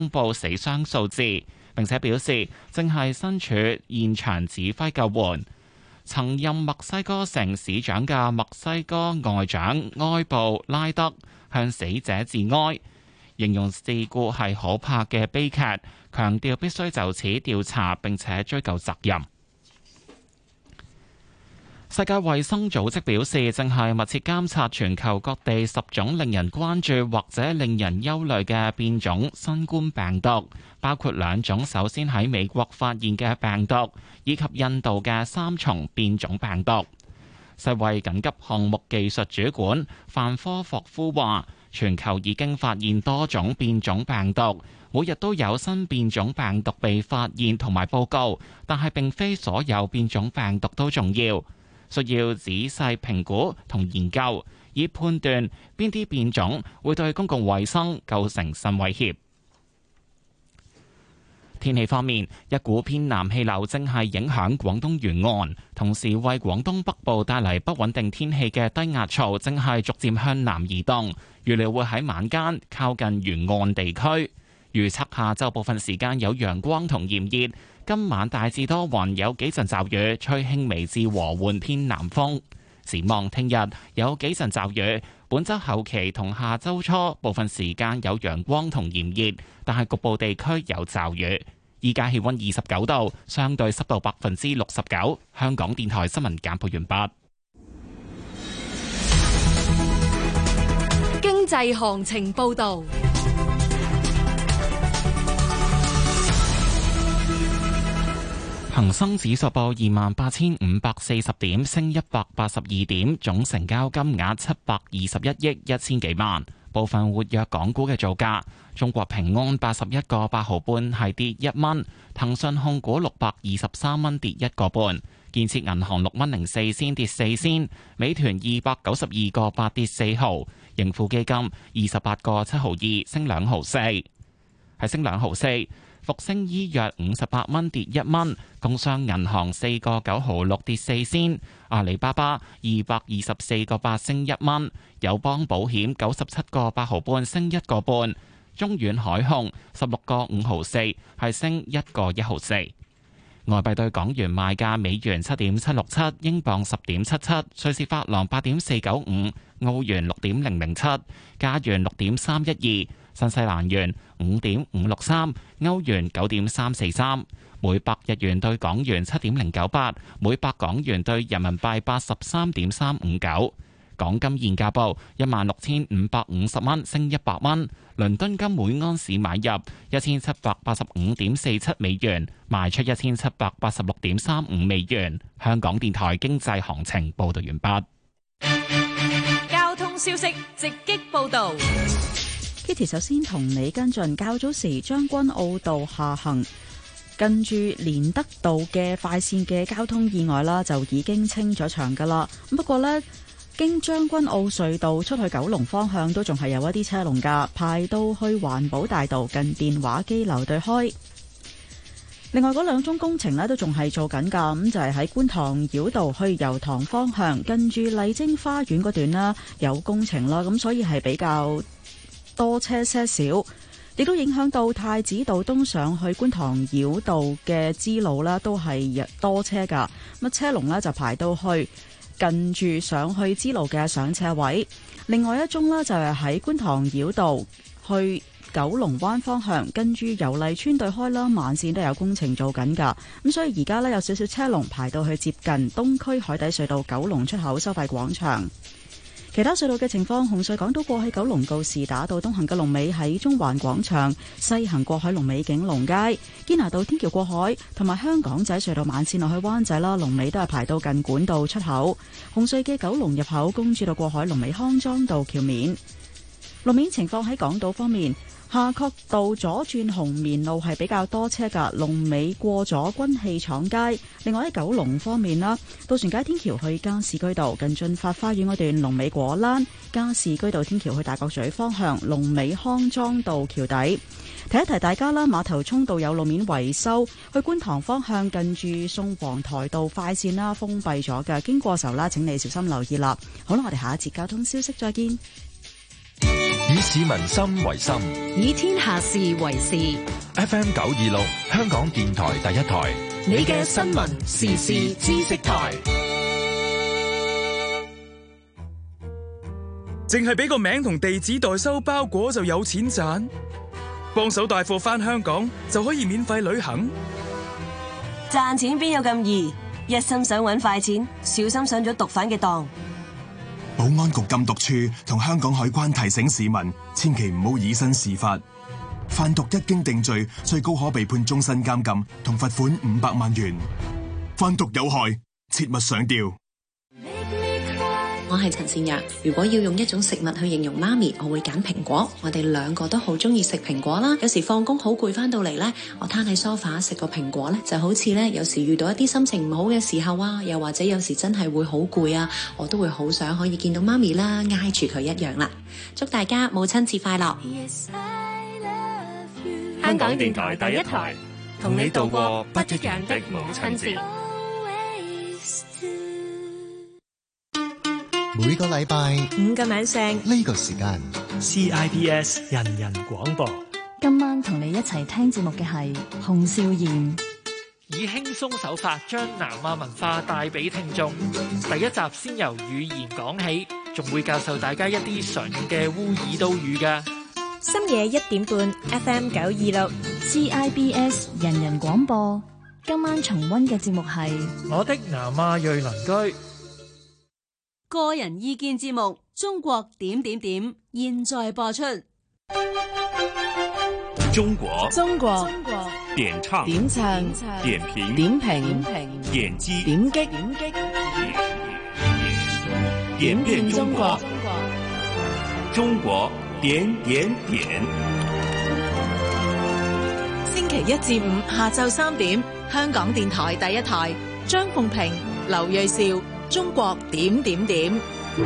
公布死傷數字，並且表示正係身處現場指揮救援。曾任墨西哥城市長嘅墨西哥外長埃布拉德向死者致哀，形容事故係可怕嘅悲劇，強調必須就此調查並且追究責任。世界衛生組織表示，正係密切監察全球各地10種令人關注或者令人憂慮嘅變種新冠病毒，包括2種首先喺美國發現嘅病毒，以及印度嘅3重變種病毒。世衛緊急項目技術主管范科霍夫話，全球已經發現多種變種病毒，每日都有新變種病毒被發現同埋報告，但係並非所有變種病毒都重要。需要仔細評估同研究，以判斷邊啲變種會對公共衛生構成新威脅。天氣方面，一股偏南氣流正係影響廣東沿岸，同時為廣東北部帶嚟不穩定天氣嘅低壓槽正係逐漸向南移動，預料會喺晚間靠近沿岸地區。預測下晝部分時間有陽光同炎熱，今晚大致多雲，有幾陣驟雨，吹輕微至和緩偏南風。展望聽日有幾陣驟雨，本週後期同下週初部分時間有陽光同炎熱，但係局部地區有驟雨。依家氣溫29度，相對濕度69%。香港電台新聞簡報完畢。 經濟行情報道。 恒生指數報28,540點，升182點，總成交金額721億1000幾萬。部分活躍港股嘅造價：中國平安81個8毫半係跌1蚊，騰訊控股623蚊跌1個半，建設銀行6蚊04仙跌4仙，美團292個8跌4毫，盈富基金28個7毫2升2毫4，係升2毫4。復星醫藥58蚊跌1蚊，工商銀行4個9毫6跌4仙，阿里巴巴224個8升1蚊，友邦保險97個8毫半升1個半，中遠海控16個5毫4係升1個1毫4。外幣對港元賣價：美元7.767，英鎊10.77，瑞士法郎8.495，澳元6.007，加元6.312。新西蘭元5.563，歐元9.343，每百日元對港元7.098，每百港元對人民幣83.359。港金現價報16,550蚊，升100蚊。倫敦金每盎司買入1785.47美元，賣出1786.35美元。香港電台經濟行情報道完畢。 交通消息直擊報道。 Kitty 首先同你跟進，較早時將軍澳道下行近住連德道嘅快線嘅交通意外啦，就已經清咗場噶啦。不過呢，經將軍澳隧道出去九龍方向都仲係有一啲車龍噶，排到去環保大道近電話機樓對開。另外嗰2宗工程呢都仲係做緊噶，咁就係喺觀塘繞道去油塘方向近住麗晶花園嗰段啦有工程啦，咁所以係比較多車些少，亦都影響到太子道東上去觀塘繞道嘅支路啦，都係多車噶。咁車龍呢就排到去近住上去支路嘅上車位。另外一宗呢就係喺觀塘繞道去九龍灣方向，跟住油麗邨對開啦，慢線都有工程做緊噶。咁所以而家呢有少少車龍排到去接近東區海底隧道九龍出口收費廣場。其他隧道嘅情況，紅隧港島過去九龍告士打道東行嘅龍尾喺中環廣場，西行過海龍尾景隆街，堅拿道天橋過海同埋香港仔隧道慢線落去灣仔啦，龍尾都係排到近管道出口。紅隧嘅九龍入口公主道過海龍尾康莊道橋面。路面情況喺港島方面，夏慤道左轉紅棉路係比較多車㗎，龍尾過咗軍器廠街。另外喺九龍方面啦，渡船街天橋去加士居道近駿發花園嗰段龍尾果欄，加士居道天橋去大角咀方向龍尾康莊道橋底。提一提大家啦，馬頭涌道有路面維修，去觀塘方向近住宋皇台道快線啦封閉咗嘅，經過時候啦請你小心留意啦。好啦，我哋下一節交通消息再見。 以市民心為心， 以天下事為事。 FM 926，香港電台第一台， 你嘅新聞時事知識台。 淨係俾個名同地址代收包裹就有錢賺？幫手帶貨返香港就可以免費旅行？ 賺錢邊有咁易？一心想搵快錢，小心上咗毒販嘅當。 保安局禁毒處同香港海關提醒市民，千祈唔好以身試法。販毒一經定罪，最高可被判終身監禁同罰款500萬元。販毒有害，切勿上釣。 我係陳善若，如果要用一種食物去形容媽咪，我會揀蘋果。我哋兩個都好中意食蘋果啦。有時放工好攰翻到嚟呢，我攤喺梳化食個蘋果呢，就好似呢，有時遇到一啲心情唔好嘅時候啊，又或者有時真係會好攰啊，我都會好想可以見到媽咪啦，挨住佢一樣啦。祝大家母親節快樂！ 香港電台第一台，同你度過不一樣的母親節。 每個禮拜 5個晚上呢個時間 CIBS 人人廣播。 今晚同你一齊聽節目嘅係洪少賢， 以輕鬆手法將南亞文化帶俾聽眾。第一集先由語言講起，仲會教授大家一啲常用嘅烏爾都語㗎。 深夜1點半 FM 926 CIBS 人人廣播。今晚重溫嘅節目係我的南亞裔鄰居。 個人意見節目《中國點點點》現在播出。 中國點唱點評點擊點遍中國。中國點點點。 星期1至5下晝3點，香港電台第一台，張鳳平、劉銳紹。中國點點點。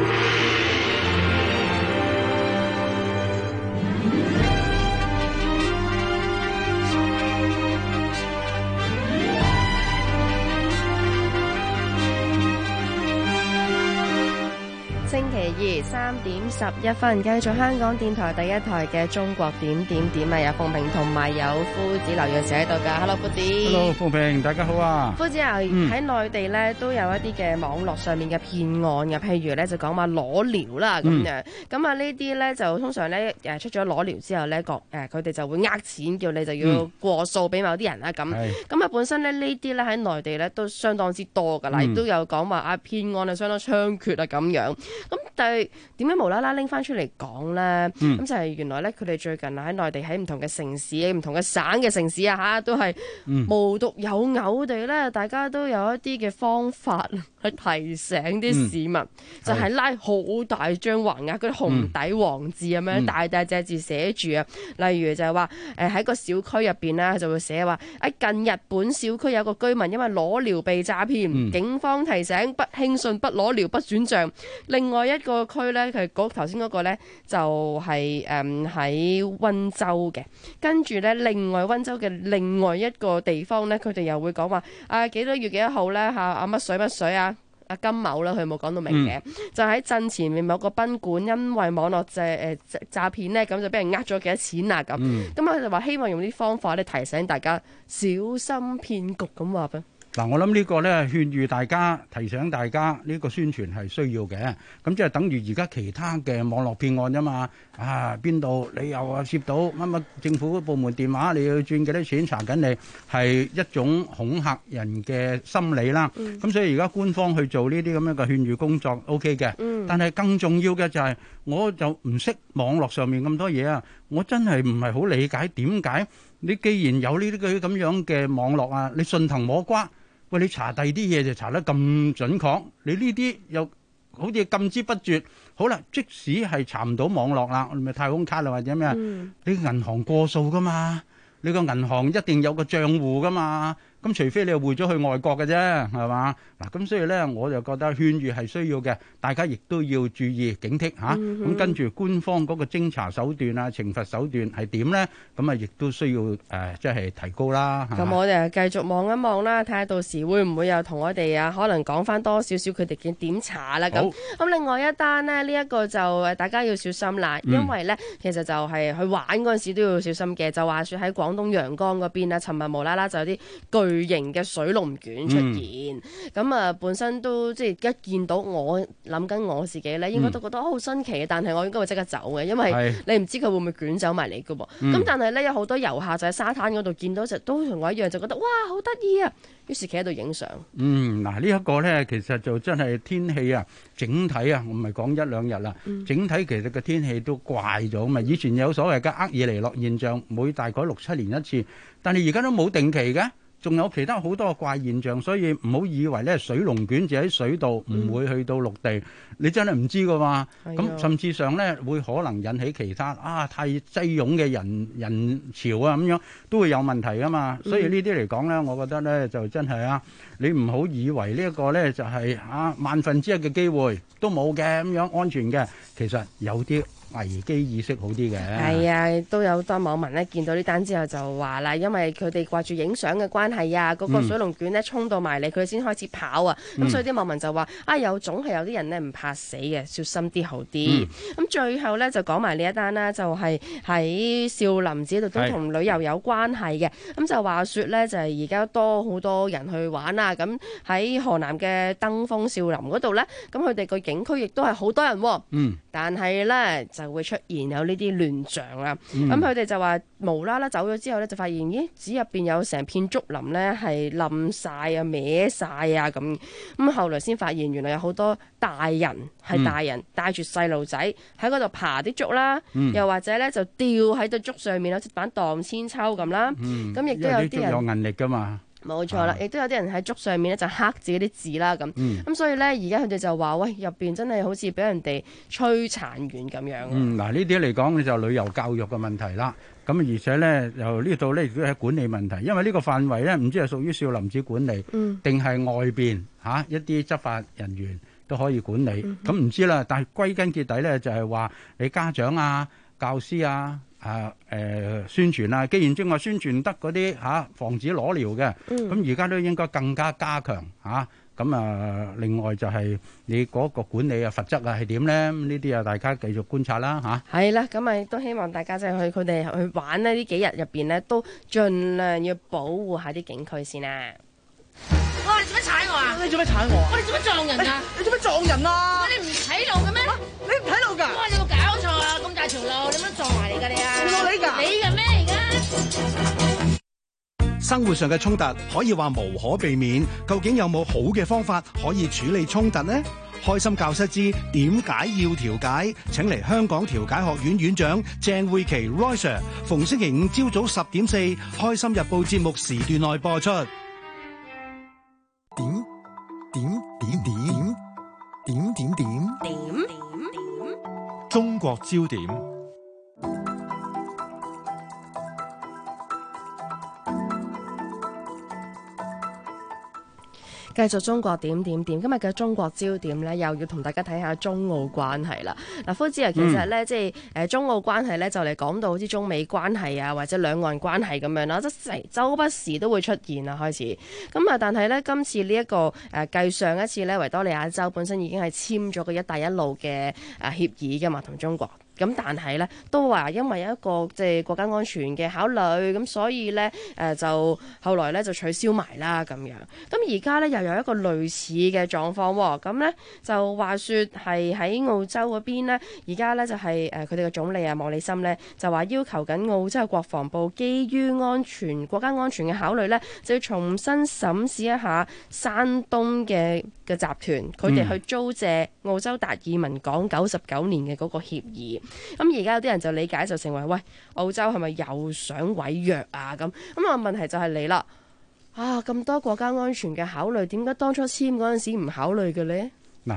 星期2 3點11分，繼續香港電台第一台嘅中國點點點啊！有鳳平同埋有夫子劉銳紹喺度㗎。Hello， 夫子。 Hello， 鳳平，大家好啊！ 夫子啊，喺內地咧都有一啲嘅網絡上面嘅騙案嘅，譬如咧就講話裸聊啦咁樣。咁啊呢啲咧就通常咧出咗裸聊之後咧，佢哋就會呃錢，叫你就要過數俾某啲人啦咁。咁啊本身咧呢啲咧喺內地咧都相當之多㗎啦，亦都有講話啊騙案係相當猖獗啊咁樣。咁但係點解無啦啦拎翻出嚟講咧？咁就係原來咧，佢哋最近喺內地喺唔同嘅城市、唔同嘅省嘅城市啊嚇，都係無獨有偶地咧，大家都有一啲嘅方法去提醒啲市民，就係拉好大張橫額嗰啲紅底黃字咁樣，大大隻字寫住啊。例如就係話喺個小區入邊咧，就會寫話近日本小區有個居民因為裸聊被詐騙，警方提醒不輕信、不裸聊、不轉賬。另外一個區咧，佢頭先嗰個咧就係喺溫州嘅，跟住咧另外溫州嘅另外一個地方咧，佢哋又會講話幾多月幾多號咧嚇乜水乜水啊金某啦，佢冇講到明嘅，就喺鎮前面某個賓館，因為網絡詐騙咧，咁就俾人呃咗幾多錢啊咁，咁佢就話希望用啲方法咧提醒大家小心騙局咁話噃。 嗱，我諗呢個咧勸喻大家、提醒大家呢個宣傳係需要嘅。咁即係等於而家其他嘅網絡騙案啫嘛。邊度你又接到乜乜政府部門電話，你要轉幾多錢查緊你，係一種恐嚇人嘅心理啦。咁所以而家官方去做呢啲咁樣嘅勸喻工作 OK 嘅。但係更重要嘅就係，我就唔識網絡上面咁多嘢啊，我真係唔係好理解點解你既然有呢啲咁樣嘅網絡啊，你順藤摸瓜。喂，你查第二啲嘢就查得咁準確，你呢啲又好似禁之不絕。好啦，即使係查唔到網絡啦，咪太空卡啦或者咩，你銀行過數噶嘛，你個銀行一定有個賬戶噶嘛， 咁除非你又匯咗去外國嘅啫，係嘛？嗱，咁所以咧，我就覺得勸喻係需要嘅，大家亦都要注意警惕嚇。咁跟住官方嗰個偵查手段啊、懲罰手段係點咧？咁啊，亦都需要即係提高啦。 咁我哋繼續望一望啦，睇下到時會唔會又同我哋啊，可能講翻多少少佢哋嘅點查啦。咁另外一單呢，呢一個就大家要小心啦，因為咧其實就係去玩嗰陣時都要小心嘅。就話説喺廣東陽江嗰邊啊，尋日無啦啦就有啲巨型嘅水龍捲出現。咁本身都即係一見到我諗緊我自己咧，應該都覺得好新奇嘅，但係我應該會即刻走嘅，因為你唔知佢會唔會捲走埋嚟嘅噃。咁但係咧有好多遊客就喺沙灘嗰度見到，就都同我一樣，就覺得哇好得意啊！於是企喺度影相。嗱，呢一個咧其實就真係天氣啊，整體啊，我唔係講一兩日啦，整體其實個天氣都怪咗嘛。以前有所謂嘅厄爾尼諾現象，每大概6-7年一次，但係而家都冇定期嘅。仲有其他好多怪現象，所以唔好以為咧水龍捲就喺水度，唔會去到陸地，你真係唔知噶嘛。咁甚至上咧會可能引起其他太擠擁嘅人潮啊，咁樣都會有問題噶嘛。所以呢啲嚟講咧，我覺得咧就真係你唔好以為呢一個咧就係萬分之一嘅機會都冇嘅咁樣安全嘅，其實有啲危機意識好啲嘅。 係啊，都有多網民咧見到呢單之後就話啦，因為佢哋掛住影相嘅關係啊，嗰個水龍捲咧衝到埋嚟，佢先開始跑啊。咁所以啲網民就話有總係有啲人咧唔怕死嘅，小心啲好啲。咁最後咧就講埋呢一單啦，就係喺少林寺度都同旅遊有關係嘅。咁就話說咧，就係而家多好多人去玩啊。咁喺河南嘅登封少林嗰度咧，咁佢哋個景區亦都係好多人。但係咧就會出現有呢啲亂象啦。咁佢哋就話無啦啦走咗之後咧，就發現咦寺入邊有成片竹林咧係冧晒啊、歪晒啊咁。咁後來先發現原來有好多大人帶住細路仔喺嗰度爬啲竹啦，又或者咧就吊喺對竹上面，好似玩盪千秋咁啦。咁亦都有啲人有韌力噶嘛。 冇錯啦，亦都有啲人喺竹上面咧就刻自己啲字啦咁。咁所以咧而家佢哋就話喂，入邊真係好似俾人哋摧殘完咁樣。 嗱呢啲嚟講，你就旅遊教育嘅問題啦。咁而且咧由呢度咧亦都係管理問題，因為呢個範圍咧唔知係屬於少林寺管理，定係外邊一啲執法人員都可以管理。咁唔知啦，但係歸根結底咧就係話你家長啊、教師啊。宣傳啊，既然正話宣傳得嗰啲防止裸聊嘅，咁而家都應該更加加強咁另外就係你嗰個管理罰則係點咧？呢啲大家繼續觀察啦係啦，咁咪都希望大家即係佢哋去玩呢幾日入邊咧，都盡量要保護下啲景區先啦。 哇！你做咩踩我啊？你做咩踩我啊？你做咩撞人啊？你做咩撞人啊？你唔睇路嘅咩？你唔睇路㗎？哇！你有冇搞錯啊？咁大條路，你乜撞埋嚟㗎你啊？撞你㗎？你㗎咩而家？ 生活上嘅衝突可以話無可避免，究竟有冇好嘅方法可以處理衝突呢？開心教室之點解要調解？請嚟香港調解學院院長鄭慧琪 Roy Sir， 逢星期五朝早10:04，開心日報節目時段內播出。點中國焦點。 繼續中國點。今日嘅中國焦點呢，又要同大家睇下中澳關係啦。嗱，夫子啊，其實呢，即係中澳關係呢，就嚟講到好似中美關係啊，或者兩岸關係咁樣啦，即係周不時都會出現啦，開始。咁但係呢，今次呢一個繼上一次呢，維多利亞州本身已經係簽咗個一帶一路嘅協議㗎嘛，同中國。咁但係咧都話因為一個即係國家安全嘅考慮，咁所以咧就後來咧就取消埋啦咁樣。咁而家咧又有一個類似嘅狀況喎。咁咧就話説係喺澳洲嗰邊咧，而家咧就係佢哋嘅總理莫里森咧就話要求緊澳洲嘅國防部基於國家安全嘅考慮咧，就要重新審視一下山東嘅集團佢哋去租借澳洲達爾文港99年嘅嗰個協議。咁而家有啲人就理解就成為喂，澳洲係咪又想毀約啊？咁問題就係嚟啦，咁多國家安全嘅考慮，點解當初簽嗰陣時唔考慮嘅呢？ 嗱，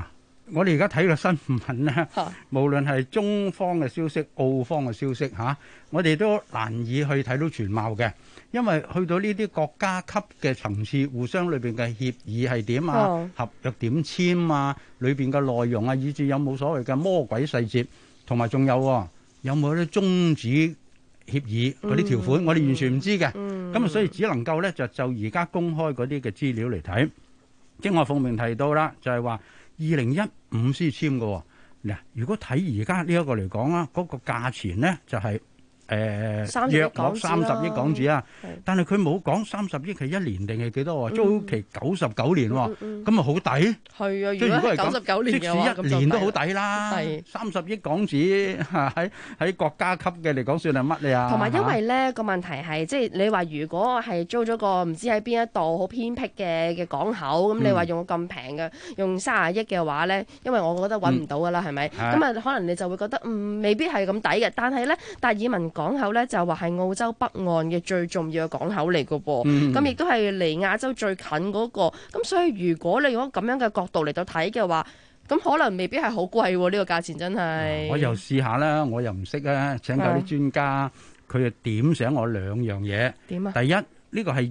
我哋而家睇個新聞咧，無論係中方嘅消息、澳方嘅消息嚇，我哋都難以去睇到全貌嘅，因為去到呢啲國家級嘅層次，互相裏邊嘅協議係點啊，合約點簽啊，裏邊嘅內容啊，以至有冇所謂嘅魔鬼細節，同埋仲有冇啲終止協議嗰啲條款，我哋完全唔知嘅。咁所以只能夠咧就而家公開嗰啲嘅資料嚟睇。即我奉明提到啦，就係話2015先簽嘅。嗱，如果睇而家呢一個嚟講啊，嗰個價錢咧就係約莫30億港紙啊，但係佢冇講30億係1年定係幾多喎？租期99年喎，咁啊好抵。係啊，如果係99年嘅話，即使1年都好抵啦。係30億港紙喺國家級嘅嚟講算係乜嘢啊？同埋因為咧個問題係，即係你話如果係租咗個唔知喺邊一度好偏僻嘅港口，咁你話用咁平嘅，用30億嘅話咧，因為我覺得揾唔到㗎啦，係咪？咁啊可能你就會覺得未必係咁抵嘅，但係咧達爾文港口咧就話係澳洲北岸嘅最重要嘅港口嚟嘅噃，咁亦都係離亞洲最近嗰個，咁所以如果你用咁樣嘅角度嚟到睇嘅話，咁可能未必係好貴喎，呢個價錢真係。我又試下啦，我又唔識啊，請教啲專家，佢就點醒我2樣嘢。點啊？第一，呢個係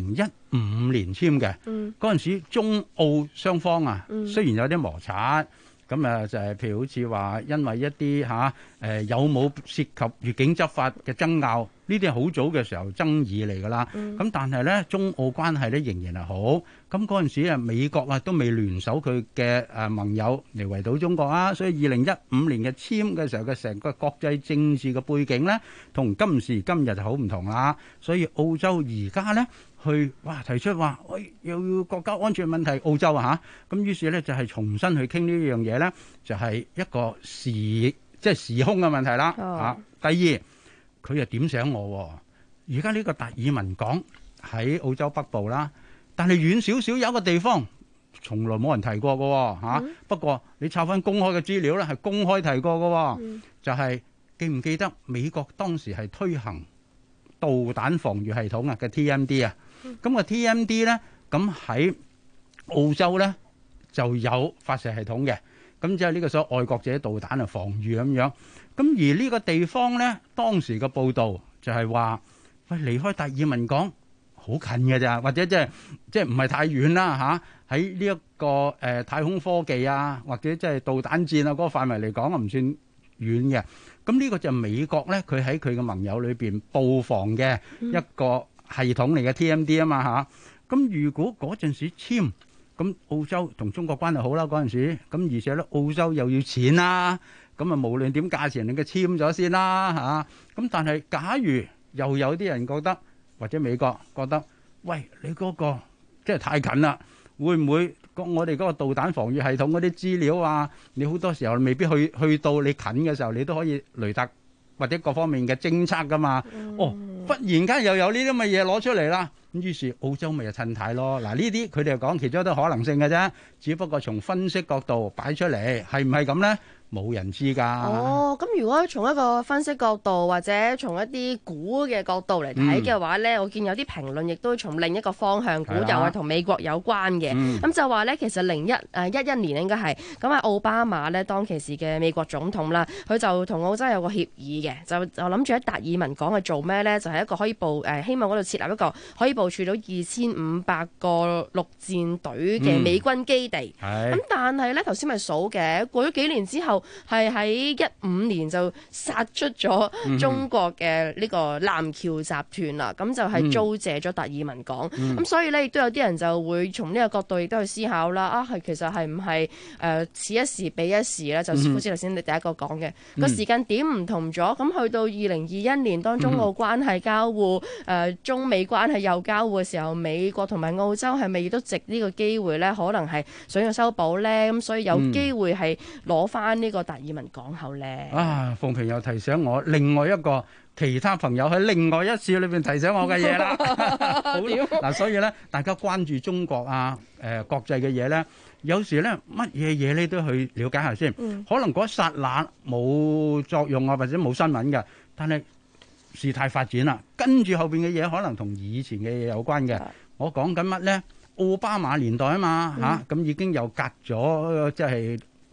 2015年簽嘅，嗰陣時中澳雙方啊，雖然有啲摩擦。咁啊，就係譬如好似話，因為一啲有冇涉及越境執法嘅爭拗，呢啲係好早嘅時候爭議嚟㗎啦。咁但係咧，中澳關係咧仍然係好。咁嗰陣時啊，美國啊都未聯手佢嘅盟友嚟圍堵中國啊，所以2015年嘅簽嘅時候嘅成個國際政治嘅背景咧，同今時今日就好唔同啦。所以澳洲而家咧，提出話，又要國家安全問題，澳洲咁於是咧就係重新去傾呢樣嘢咧，就係一個時空嘅問題啦。第二，佢又點醒我，而家呢個達爾文港喺澳洲北部啦，但係遠少少有一個地方，從來冇人提過嘅不過你抄翻公開嘅資料咧，係公開提過嘅就係記唔記得美國當時係推行導彈防禦系統嘅 TMD 啊？咁個 TMD 咧，咁喺澳洲咧就有發射系統嘅，咁即係呢個所謂愛國者導彈防禦咁樣。咁而呢個地方咧，當時嘅報導就係話，離開達爾文港好近嘅咋，或者即係唔係太遠啦喺呢一個太空科技啊，或者即係導彈戰啊嗰個範圍嚟講啊，唔算遠嘅。咁呢個就係美國咧，佢喺佢嘅盟友裏邊布防嘅一個系統嚟嘅 TMD 啊嘛咁如果嗰陣時簽，咁澳洲同中國關係好啦嗰陣時，咁而且咧澳洲又要錢啦，咁啊無論點價錢，你嘅簽咗先啦咁但係假如又有啲人覺得，或者美國覺得，喂，你嗰個即係太近啦，會唔會我哋嗰個導彈防禦系統嗰啲資料啊，你好多時候未必去到你近嘅時候，你都可以雷達或者各方面嘅偵測噶嘛。忽然間又有呢啲咁嘅嘢攞出嚟啦，咁於是澳洲咪就趁態咯。嗱，呢啲佢哋又講其中一啲可能性嘅啫，只不過從分析角度擺出嚟，係唔係咁咧？冇人知㗎。咁如果從一個分析角度或者從一啲估嘅角度嚟睇嘅話咧，我見有啲評論亦都從另一個方向估，又係同美國有關嘅。咁就話咧，其實11年應該係咁啊，奧巴馬咧當其時嘅美國總統啦，佢就同澳洲有個協議嘅，就諗住喺達爾文港係做咩咧？就係一個可以希望嗰度設立一個可以部署到2500個陸戰隊嘅美軍基地。咁但係咧頭先咪數嘅，過咗幾年之後，係喺15年就殺出咗中國嘅呢個南橋集團啦，咁就係租借咗達爾文港。咁所以咧，亦都有啲人就會從呢個角度亦都去思考啦。其實係唔係此一時彼一時咧？就好似頭先你第一個講嘅個時間點唔同咗。咁去到2021年，當中澳關係交互，中美關係又交互嘅時候，美國同埋澳洲係咪亦都藉呢個機會咧？可能係想要修補咧，咁所以有機會係攞翻呢個達爾文港口咧。 鳳萍又提醒我另外一個其他朋友喺另外一次裏邊提醒我嘅嘢啦。嗱，所以咧，大家關注中國國際嘅嘢咧，有時咧乜嘢嘢你都去了解下先。可能嗰一剎那冇作用或者冇新聞嘅，但係事態發展啦，跟住後邊嘅嘢可能同以前嘅嘢有關嘅。我講緊乜咧？奧巴馬年代啊嘛咁已經又隔咗即係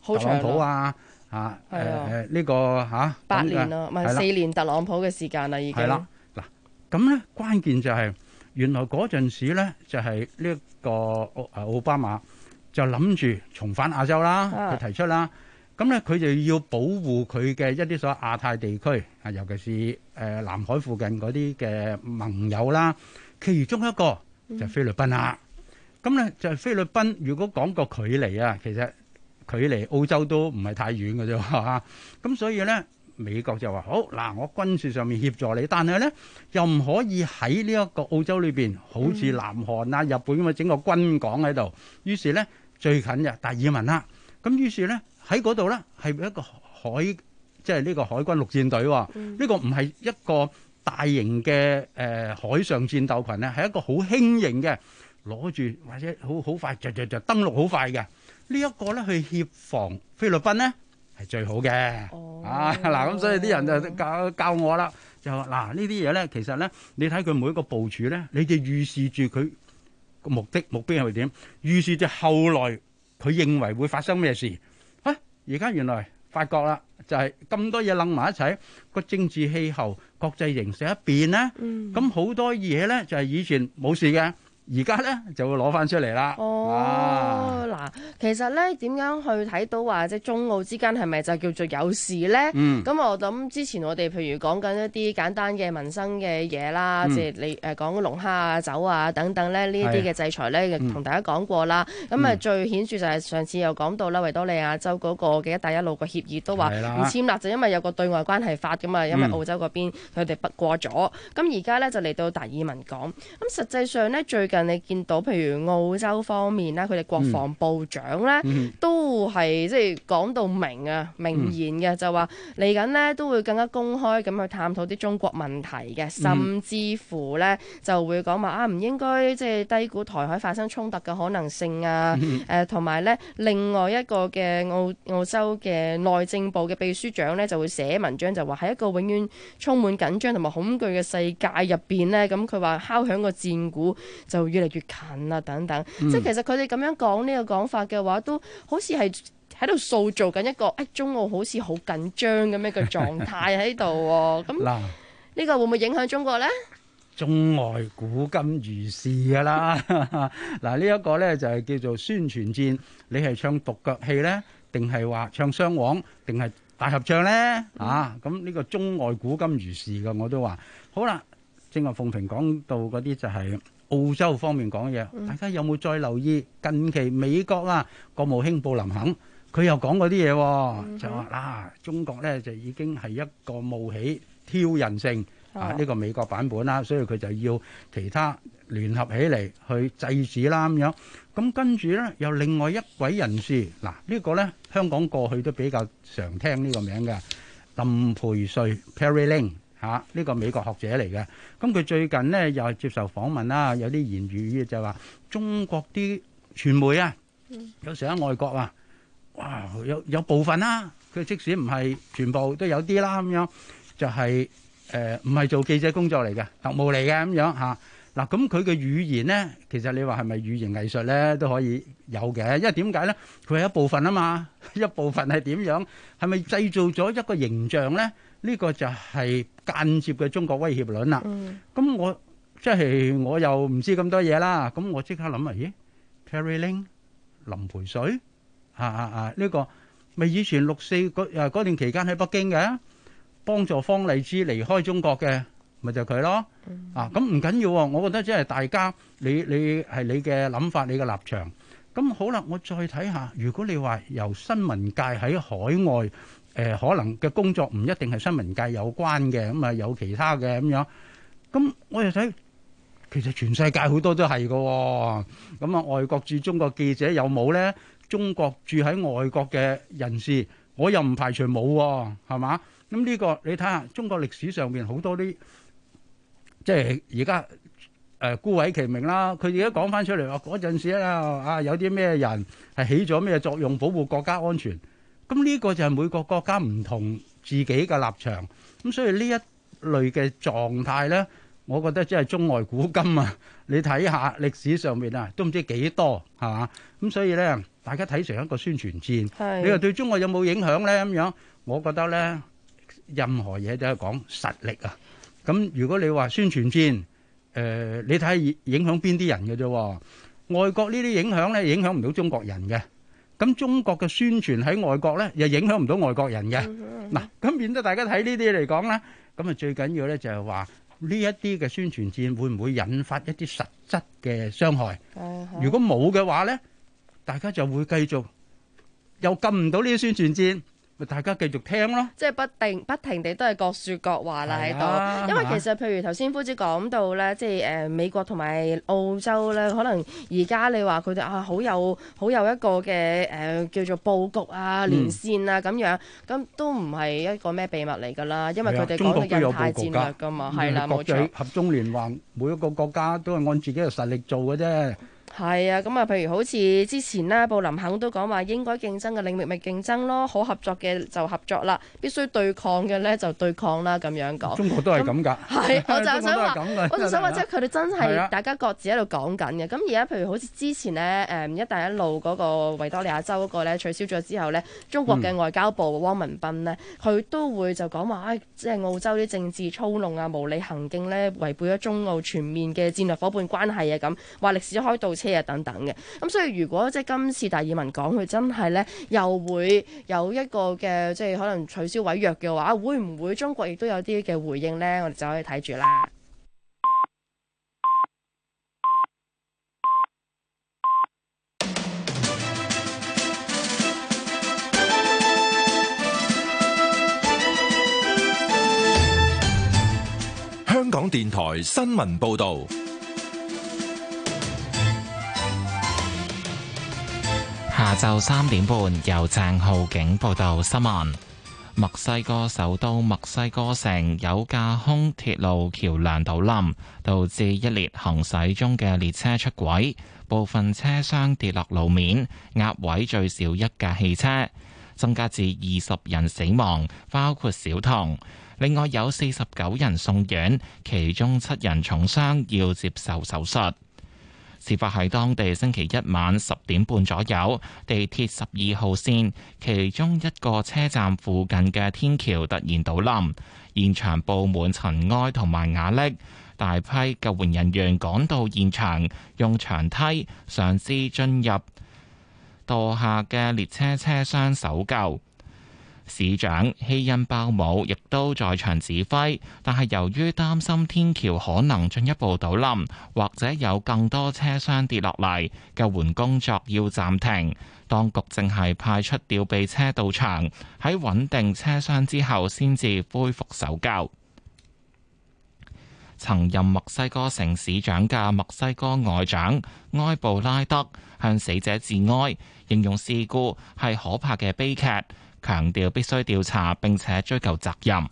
特朗普啊呢個 8年啦，唔係4年特朗普嘅時間啦已經。係啦， 嗱咁咧關鍵就係原來嗰陣時咧就係呢一個奧巴馬就諗住重返亞洲啦，佢提出啦。咁咧，佢就要保護佢嘅一啲所謂亞太地區啊，尤其是南海附近嗰啲嘅盟友啦。其中一個就係菲律賓啦。咁咧就係菲律賓，如果講個距離啊，其實距離澳洲都唔係太遠嘅啫嚇。咁所以咧，美國就話好嗱，我軍事上面協助你，但係咧又唔可以喺呢一個澳洲裏邊，好似南韓啊、日本咁啊整個軍港喺度。於是咧最近就達爾文啦。咁於是咧。喺嗰度咧，係一個海，即係呢個海軍陸戰隊喎。呢個唔係一個大型嘅海上戰鬥群咧，係一個好輕型嘅，攞住或者好快就登陸好快嘅。呢一個咧去協防菲律賓咧係最好嘅。嗱咁所以啲人就教我啦，就話嗱呢啲嘢咧，其實咧你睇佢每一個部署咧，你就預示住佢個目標係點，預示住後來佢認為會發生咩事。而家原來發覺啦，就係咁多嘢擸埋一齊，個政治氣候、國際形勢一變咧，咁好多嘢咧就係以前冇事嘅，而家咧就會攞翻出嚟啦。 嗱，其實咧點樣去睇到話即係中澳之間係咪就叫做有事咧？咁我諗之前我哋譬如講緊一啲簡單嘅民生嘅嘢啦，即係你講龍蝦啊、酒啊等等咧，呢啲嘅制裁咧，同大家講過啦。咁啊最顯著就係上次又講到啦，維多利亞州嗰個嘅一帶一路個協議都話唔簽啦，就因為有個對外關係法㗎嘛，因為澳洲嗰邊佢哋不過咗。咁而家咧就嚟到達爾文講，咁實際上咧最近你見到譬如澳洲方面啦，佢哋國防部長咧都係即係講到明言嘅，就話嚟緊呢都會更加公開咁去探討啲中國問題嘅，甚至乎咧就會講話唔應該即係低估台海發生衝突嘅可能性啊！同埋咧另外一個嘅澳洲嘅內政部嘅秘書長咧就會寫文章，就話喺一個永遠充滿緊張同埋恐懼嘅世界入邊咧，咁佢話敲響個戰鼓就越嚟越近啦等等，即係其實佢哋咁樣講呢個講法嘅話，都好似係喺度塑造緊一個中澳好似好緊張咁樣嘅狀態喺度喎。咁呢個會唔會影響中國呢？ 中外古今如是㗎啦。嗱，呢一個呢就係叫做宣傳戰，你係唱獨腳戲呢，定係話唱雙簧，定係大合唱呢？咁呢個中外古今如是嘅，我都話好啦。正話鳳萍講到嗰啲就係澳洲方面講嘢，大家有冇再留意近期美國國務卿布林肯佢又講嗰啲嘢，就話中國咧就已經係一個冒起挑釁性呢個美國版本啦，所以佢就要其他聯合起嚟去制止啦咁樣。咁跟住咧有另外一位人士呢個咧香港過去都比較常聽呢個名嘅林培瑞 Perry Ling。呢個美國學者嚟嘅，咁佢最近呢又係接受訪問啦，有啲言語就話中國啲傳媒有時喺外國哇有部分佢即使唔係全部都有啲啦咁樣，就係唔係做記者工作嚟嘅，特務嚟嘅咁樣嚇。嗱咁佢嘅語言呢，其實你話係咪語言藝術呢都可以有嘅，因為點解呢？佢係一部分啊嘛，一部分係點樣？係咪製造咗一個形象呢？呢個就係間接嘅中國威脅論啦。咁我又唔知咁多嘢啦。咁我即刻諗咦 Perry Ling 林培瑞呢個咪以前6·4嗰段期間喺北京嘅，幫助方勵之離開中國嘅，咪就佢咯。咁唔緊要喎，我覺得即係大家你係你嘅諗法，你嘅立場。咁好啦，我再睇下，如果你話由新聞界喺海外。可能嘅工作唔一定係新聞界有關嘅，咁有其他嘅咁樣。咁我又睇，其實全世界好多都係嘅。咁外國駐中國記者有冇呢？中國駐喺外國嘅人士，我又唔排除冇，係嘛？咁呢個你睇下，中國歷史上面好多啲，即係而家孤偉其名啦。佢而家講翻出嚟話嗰陣時有啲咩人係起咗咩作用，保護國家安全。咁呢個就係每個國家唔同自己嘅立場，咁所以呢一類嘅狀態呢，我覺得真係中外古今你睇下歷史上面都唔知幾多係嘛，咁所以呢， 大家睇成一個宣傳戰。 係你話對中國有冇影響咧？咁樣，我覺得咧，任何嘢都係講實力啊。咁如果你話宣傳戰，你睇下影響邊啲人嘅啫。外國呢啲影響咧，影響唔到中國人嘅。咁中國嘅宣傳喺外國咧，又影響唔到外國人嘅。嗱，咁免得大家睇呢啲嚟講咧，咁啊最緊要咧就係話呢一啲嘅宣傳戰會唔會引發一啲實質嘅傷害？如果冇嘅話咧，大家就會繼續又禁唔到呢啲宣傳戰。咪大家繼續聽咯， 即係不停地都係各説各話啦喺度。因為其實譬如頭先夫子講到咧，即係美國同埋澳洲咧，可能而家你話佢哋好有一個嘅叫做佈局啊、連線啊咁樣，咁都唔係一個咩秘密嚟㗎啦。因為佢哋講到印太戰略㗎嘛，係啦，冇錯。 合縱連橫，每一個國家都係按自己嘅實力做嘅啫。 係啊，咁啊，譬如好似之前咧，布林肯都講話應該競爭嘅領域咪競爭咯，可合作嘅就合作啦，必須對抗嘅咧就對抗啦，咁樣講。 中國都係咁㗎。 係，我就想話，即係佢哋真係大家各自喺度講緊嘅。咁而家譬如好似之前咧，一帶一路嗰個維多利亞州嗰個咧取消咗之後咧，中國嘅外交部汪文斌咧，佢都會就講話，即係澳洲啲政治操弄啊、無理行徑咧，違背咗中澳全面嘅戰略夥伴關係啊，咁話歷史開倒車啊等等嘅，咁所以如果即係今次達爾文講佢真係咧，又會有一個嘅即係可能取消毀約嘅話，會唔會中國亦都有啲嘅回應呢？我哋就可以睇住啦。 香港電台新聞報導。 下晝3點半，由鄭浩景報道新聞。墨西哥首都墨西哥城有架空鐵路橋梁倒冧，導致一列行駛中嘅列車出軌，部分車廂跌落路面，壓毀最少一架汽車，增加至20人死亡，包括小童。另外有49人送院，其中7人重傷，要接受手術。事發喺當地星期一晚10點半左右，地鐵12號線其中一個車站附近嘅天橋突然倒冧，現場佈滿塵埃同埋瓦礫，大批救援人員趕到現場，用長梯嘗試進入墮下嘅列車車廂搜救。市長希恩鮑姆亦都在場指揮，但係由於擔心天橋可能進一步倒冧，或者有更多車廂跌落嚟，救援工作要暫停。當局正係派出吊臂車到場，喺穩定車廂之後先至恢復搜救。曾任墨西哥城市長嘅墨西哥外長埃布拉德向死者致哀，形容事故係可怕嘅悲劇，強調必須調查並且追究責任。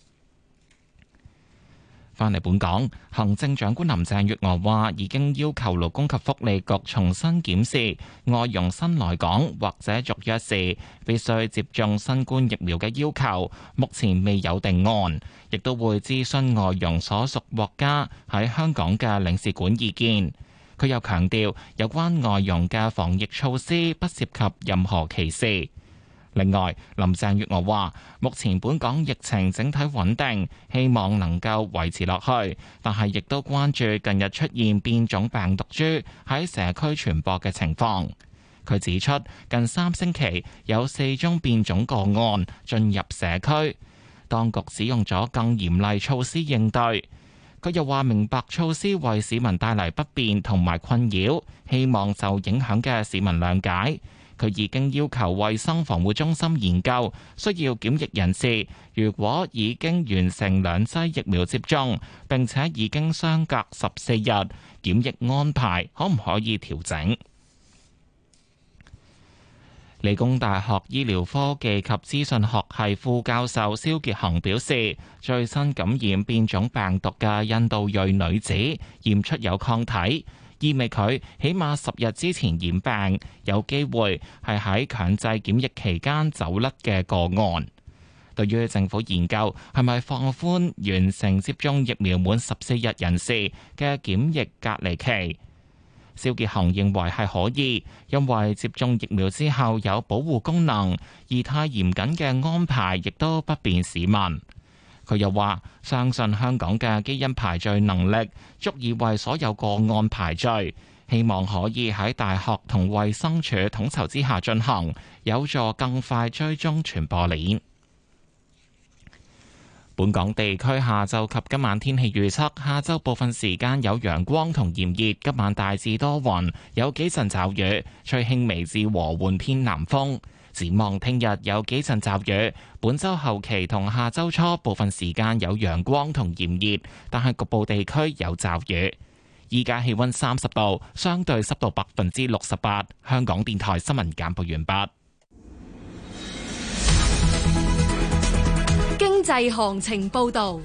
返嚟本港，行政長官林鄭月娥話已經要求勞工及福利局重新檢視外傭新來港或者續約時必須接種新冠疫苗嘅要求，目前未有定案，亦都會諮詢外傭所屬國家喺香港嘅領事館意見。佢又強調，有關外傭嘅防疫措施不涉及任何歧視。另外，林鄭月娥話：目前本港疫情整體穩定，希望能夠維持落去，但係亦都關注近日出現變種病毒株喺社區傳播嘅情況。佢指出，近3星期有4宗變種個案進入社區，當局使用咗更嚴厲措施應對。佢又話：明白措施為市民帶嚟不便同埋困擾，希望受影響嘅市民諒解。佢已經要求衛生防護中心研究，需要檢疫人士如果已經完成2劑疫苗接種，並且已經相隔14日，檢疫安排可唔可以調整？理工大學醫療科技及資訊學系副教授蕭傑恒表示，最新感染變種病毒嘅印度裔女子驗出有抗體，意味佢起碼10日之前染病，有機會係喺強制檢疫期間走甩嘅個案。對於政府研究係咪放寬完成接種疫苗滿14日人士嘅檢疫隔離期， 蕭傑恒認為係可以，因為接種疫苗之後有保護功能，而太嚴謹嘅安排亦都不便市民。佢又話：相信香港嘅基因排序能力足以為所有個案排序，希望可以喺大學同衛生署統籌之下進行，有助更快追蹤傳播鏈。本港地區下晝及今晚天氣預測：下晝部分時間有陽光同炎熱，今晚大致多雲，有幾陣驟雨，吹輕微至和緩偏南風。展望聽日有幾陣驟雨，本週後期同下週初部分時間有陽光同炎熱，但係局部地區有驟雨。依家氣溫30度，相對濕度68%。香港電台新聞簡報完畢。 經濟行情報道。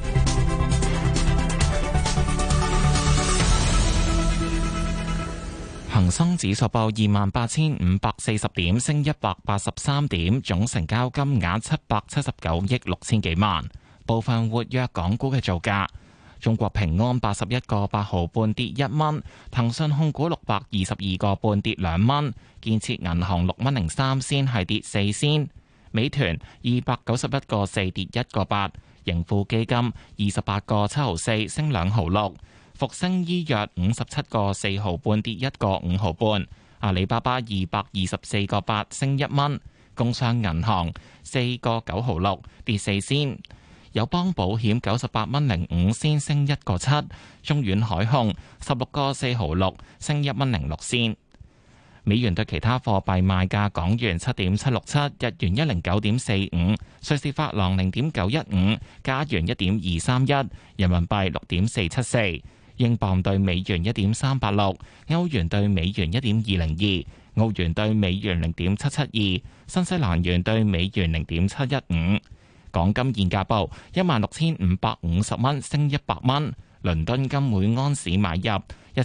恒生指數報28,540點，升183點，總成交金額779億6千幾萬。部分活躍港股嘅造價：中國平安81個8毫半跌1蚊，騰訊控股622個半跌2蚊，建設銀行6蚊03仙係跌4仙。美團291個4跌1個8，盈富基金28個7毫4升2毫6，復星醫藥57個4毫半跌1個5毫半，阿里巴巴224個8升1蚊，工商銀行4個9毫6跌4仙，友邦保險98蚊05仙升1個7，中遠海控16個4毫6升1蚊06仙。美元對其他貨幣賣價：港元7.767，日元109.45，瑞士法郎0.915，加元1.231，人民幣6.474，英鎊對美元1.386，歐元對美元1.202，澳元對美元0.772，新西蘭元對美元0.715。港金現價報16,550蚊，升100蚊。倫敦金每安士買入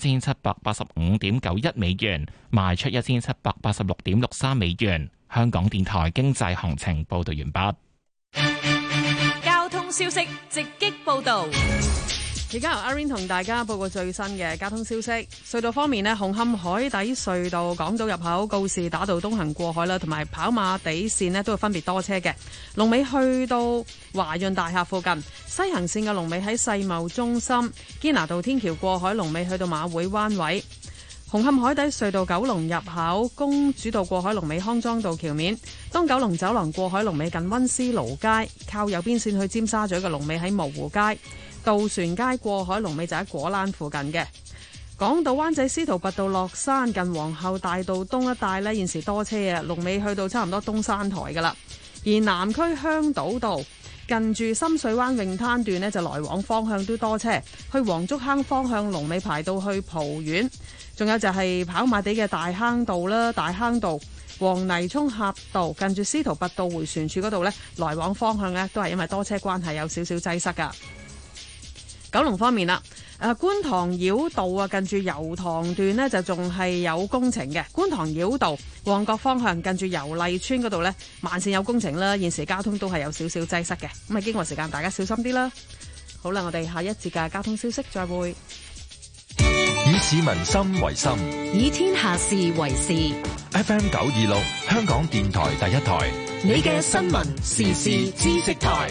1785.91美元，賣出1786.63美元。香港電台經濟行情報道完畢。交通消息直擊報道。 而家由阿 Rain 同大家報告最新嘅交通消息。隧道方面呢，紅磡海底隧道港島入口告士打道東行過海啦，同埋跑馬地線呢都會分別多車嘅。龍尾去到華潤大廈附近，西行線嘅龍尾喺世貿中心，堅拿道天橋過海龍尾去到馬會灣位。紅磡海底隧道九龍入口公主道過海龍尾康莊道橋面，東九龍走廊過海龍尾近溫思勞街，靠右邊線去尖沙咀嘅龍尾喺蕪湖街。渡船街過海龍尾就喺果欄附近嘅。港島灣仔司徒拔道落山近皇后大道東一帶呢，現時多車啊，龍尾去到差唔多東山台噶啦。而南區香島道近住深水灣泳灘段呢，就來往方向都多車，去黃竹坑方向龍尾排到去蒲苑。仲有就係跑馬地嘅大坑道啦，大坑道黃泥涌峽道近住司徒拔道迴旋處嗰度呢，來往方向呢，都係因為多車關係有少少擠塞噶。九龍方面啦，觀塘繞道啊，近住油塘段呢，就仲係有工程嘅。觀塘繞道旺角方向近住油麗村嗰度呢，慢線有工程啦，現時交通都係有少少擠塞嘅。咁啊，經過時間大家小心啲啦。好啦，我哋下一節嘅交通消息再會。 以市民心為心， 以天下事為事。 FM 926香港電台第一台， 你嘅新聞時事知識台。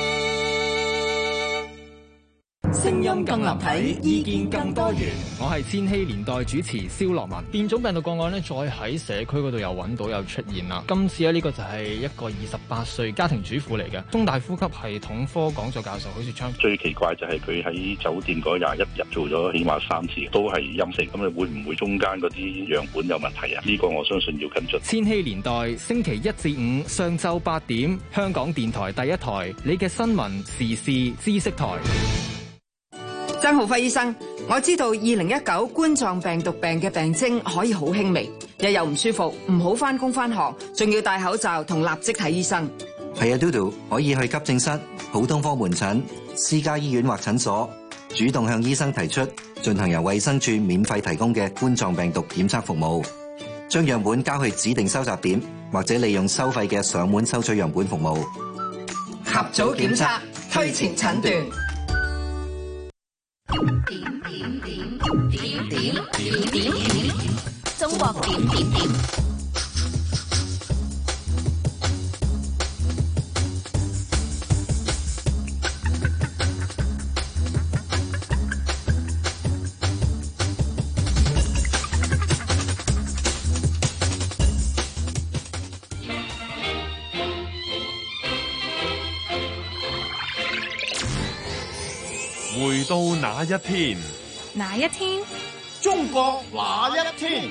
聲音更立體，意見更多元。 我係千禧年代主持蕭樂文。變種病毒個案呢，再喺社區嗰度又揾到又出現啦。今次呢個就係一個28歲家庭主婦嚟嘅，中大呼吸系統科講座教授許樹昌。 最奇怪就係佢喺酒店嗰21日做咗起碼3次都係陰性，咁你會唔會中間嗰啲樣本有問題啊？呢個我相信要跟進。 千禧年代星期1至5上晝8點，香港電台第一台，你嘅新聞時事知識台。 曾浩輝醫生，我知道2019冠狀病毒病嘅病徵可以好輕微，日又唔舒服，唔好返工返學，仲要戴口罩同立即睇醫生。 係啊，嘟嘟可以去急症室、普通科門診、私家醫院或診所，主動向醫生提出進行由衛生署免費提供嘅冠狀病毒檢測服務，將樣本交去指定收集點，或者利用收費嘅上門收取樣本服務。 及早檢測，推前診斷。 中國點點點。 回到那一天， 哪一天？ 中國那一天？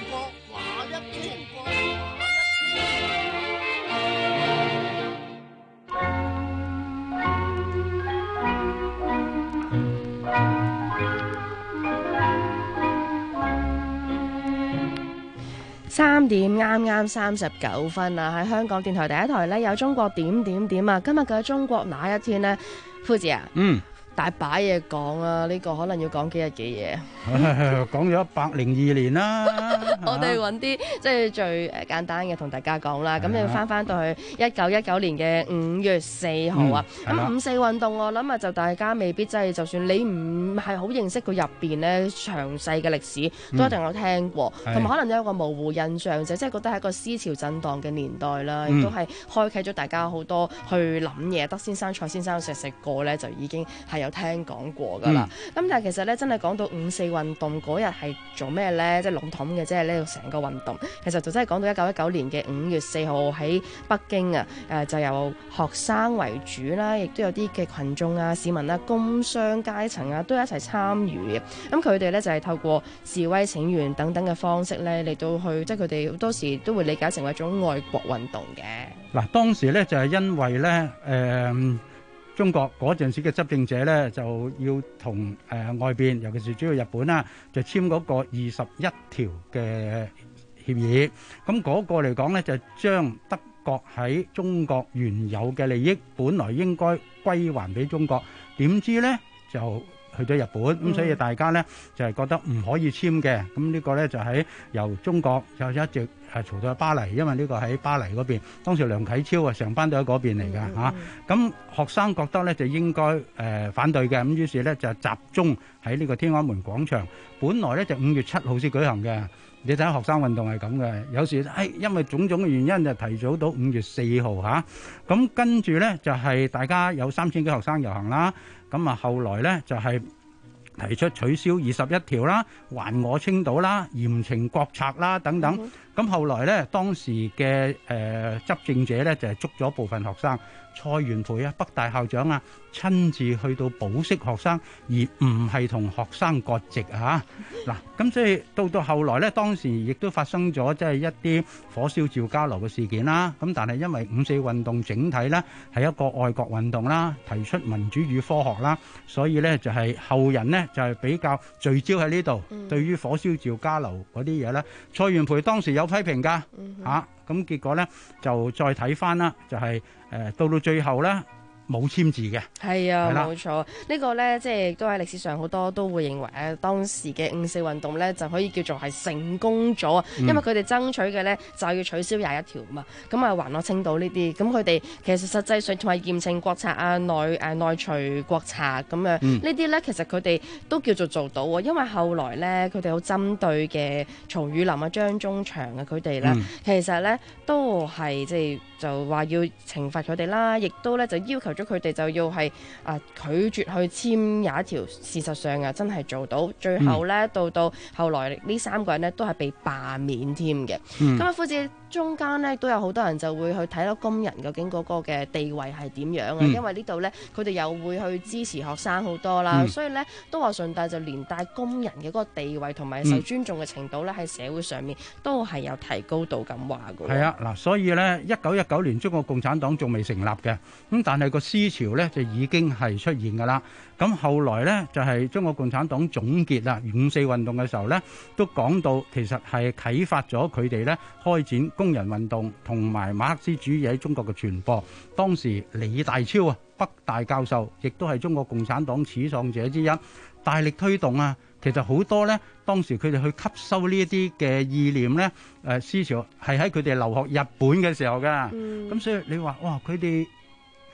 3點啱39分啊！喺香港電台第一台呢，有中國點點點啊！今日嘅中國那一天呢，夫子啊，大把嘢講啊！呢個可能要講幾日嘅嘢。 講咗102年啦。 我哋揾啲即係最簡單嘅同大家講啦。咁你要翻到去1919年嘅5月4號啊。咁五四運動我諗啊，就大家未必真係，就算你唔係好認識佢入邊呢詳細嘅歷史，都一定有聽過。同埋可能有一個模糊印象，就即係覺得係一個思潮震盪嘅年代啦，亦都係開啟咗大家好多去諗嘢。德先生、蔡先生食過呢，就已經係有聽講過㗎啦。咁但係其實咧，真係講到五四運動嗰日係做咩咧？即係籠統嘅，即係呢個成個運動。其實就真係講到1919年嘅5月4號喺北京啊，就由學生為主啦，亦都有啲嘅群眾啊、市民啊、工商階層啊，都一齊參與嘅。咁佢哋咧就係透過示威請願等等嘅方式咧嚟到去，即係佢哋好多時都會理解成為一種愛國運動嘅。 嗱，當時咧就係因為咧中國嗰陣時嘅執政者咧，就要同外邊，尤其是主要日本啦，就簽嗰個21條嘅協議。咁嗰個嚟講咧，就將德國喺中國原有嘅利益，本來應該歸還俾中國，點知咧就去咗日本。咁所以大家咧就係覺得唔可以簽嘅。咁呢個咧就喺由中國就一直嘈到去巴黎，因為呢個喺巴黎嗰邊，當時梁啟超啊成班都喺嗰邊嚟㗎嚇。咁學生覺得咧就應該反對嘅，咁於是咧就集中喺呢個天安門廣場。本來咧就5月7號先舉行嘅。你睇下學生運動係咁嘅，有時因為種種嘅原因就提早到5月4號嚇。咁跟住咧就係大家有3000幾學生遊行啦。咁啊後來咧就係提出取消21條啦、還我青島啦、嚴懲國賊啦等等。咁後來咧，當時嘅執政者咧就係捉咗部分學生，蔡元培啊，北大校長啊，親自去到保釋學生，而唔係同學生割席啊！嗱，咁所以到後來咧，當時亦都發生咗即係一啲火燒趙家樓嘅事件啦。咁但係因為五四運動整體咧係一個愛國運動啦，提出民主與科學啦，所以咧就係後人呢就係比較聚焦喺呢度。對於火燒趙家樓嗰啲嘢咧，蔡元培當時有批評㗎嚇，咁結果咧就再睇翻啦，就係到最後咧冇簽字嘅。係啊，冇錯，呢個咧即係都喺歷史上好多都會認為當時嘅五四運動咧就可以叫做係成功咗，因為佢哋爭取嘅咧就要取消21條嘛，咁啊還我青島呢啲，咁佢哋其實實際上同埋嚴懲國賊啊、內除國賊咁啊，呢啲咧其實佢哋都叫做做到喎，因為後來咧佢哋好針對嘅曹汝霖啊、張宗祥啊佢哋咧，其實咧都係即係就話要懲罰佢哋啦，亦都咧就要求咗佢哋就要係拒絕去簽21條，事實上啊真係做到，最後咧到後來呢3個人咧都係被罷免添嘅。咁啊，夫子中間咧都有好多人就會去睇到工人究竟嗰個嘅地位係點樣啊，因為呢度咧佢哋又會去支持學生好多啦，所以咧都話順帶就連帶工人嘅嗰個地位同埋受尊重嘅程度咧喺社會上面都係有提高到咁話嘅。係啊，嗱，所以咧1919年中國共產黨仲未成立嘅，咁但係個思潮咧就已經係出現㗎啦。咁後來咧就係中國共產黨總結啦五四運動嘅時候咧，都講到其實係啟發咗佢哋咧開展工人運動同埋馬克思主義喺中國嘅傳播。當時李大釗啊，北大教授，亦都係中國共產黨始創者之一，大力推動啊。其實好多咧，當時佢哋去吸收呢一啲嘅意念咧，思潮係喺佢哋留學日本嘅時候㗎。咁所以你話哇，佢哋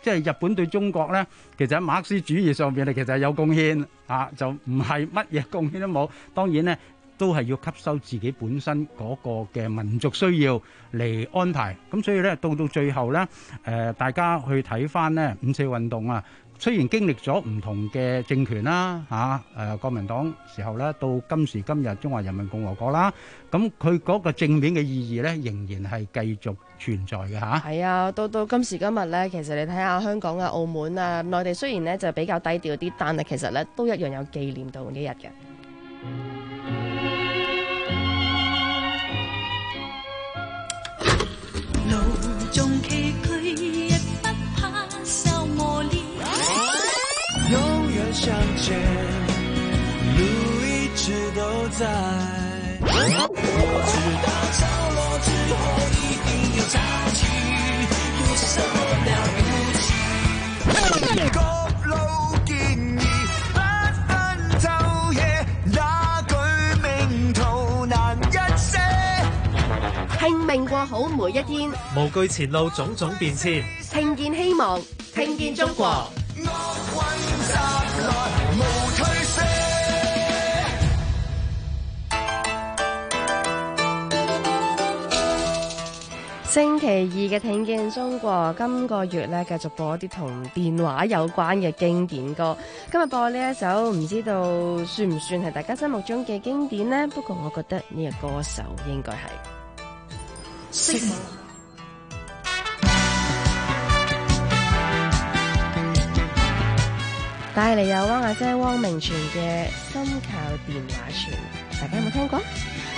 即係日本對中國咧，其實喺馬克思主義上邊咧，其實係有貢獻啊，就唔係乜嘢貢獻都冇。當然咧，都係要吸收自己本身嗰個嘅民族需要嚟安排。咁所以咧，到最後咧，大家去睇翻咧五四運動啊。雖然經歷咗唔同嘅政權啦，國民黨時候咧，到今時今日中華人民共和國啦，咁佢嗰個正面嘅意義咧，仍然係繼續存在嘅嚇。 係啊，到今時今日咧，其實你睇下香港啊、澳門啊、內地雖然咧就比較低調啲，但係其實咧都一樣有紀念到呢日嘅。 路縱崎嶇，亦不怕受磨練。永遠向前，路一直都在。我知道潮落之後一定有潮起，有什麼了不起？各路建議，不分晝夜，那句名圖難一些。 拼命過好每一天， 無懼前路種種變遷， 聽見希望，聽見中國。星期二嘅聽見中國，今個月咧繼續播一啲同電話有關嘅經典歌。今日播呢一首，唔知道算唔算係大家心目中嘅經典呢？不過我覺得呢個歌手應該係識我。帶嚟有汪阿姐汪明荃嘅《心靠電話傳》，大家有冇聽過？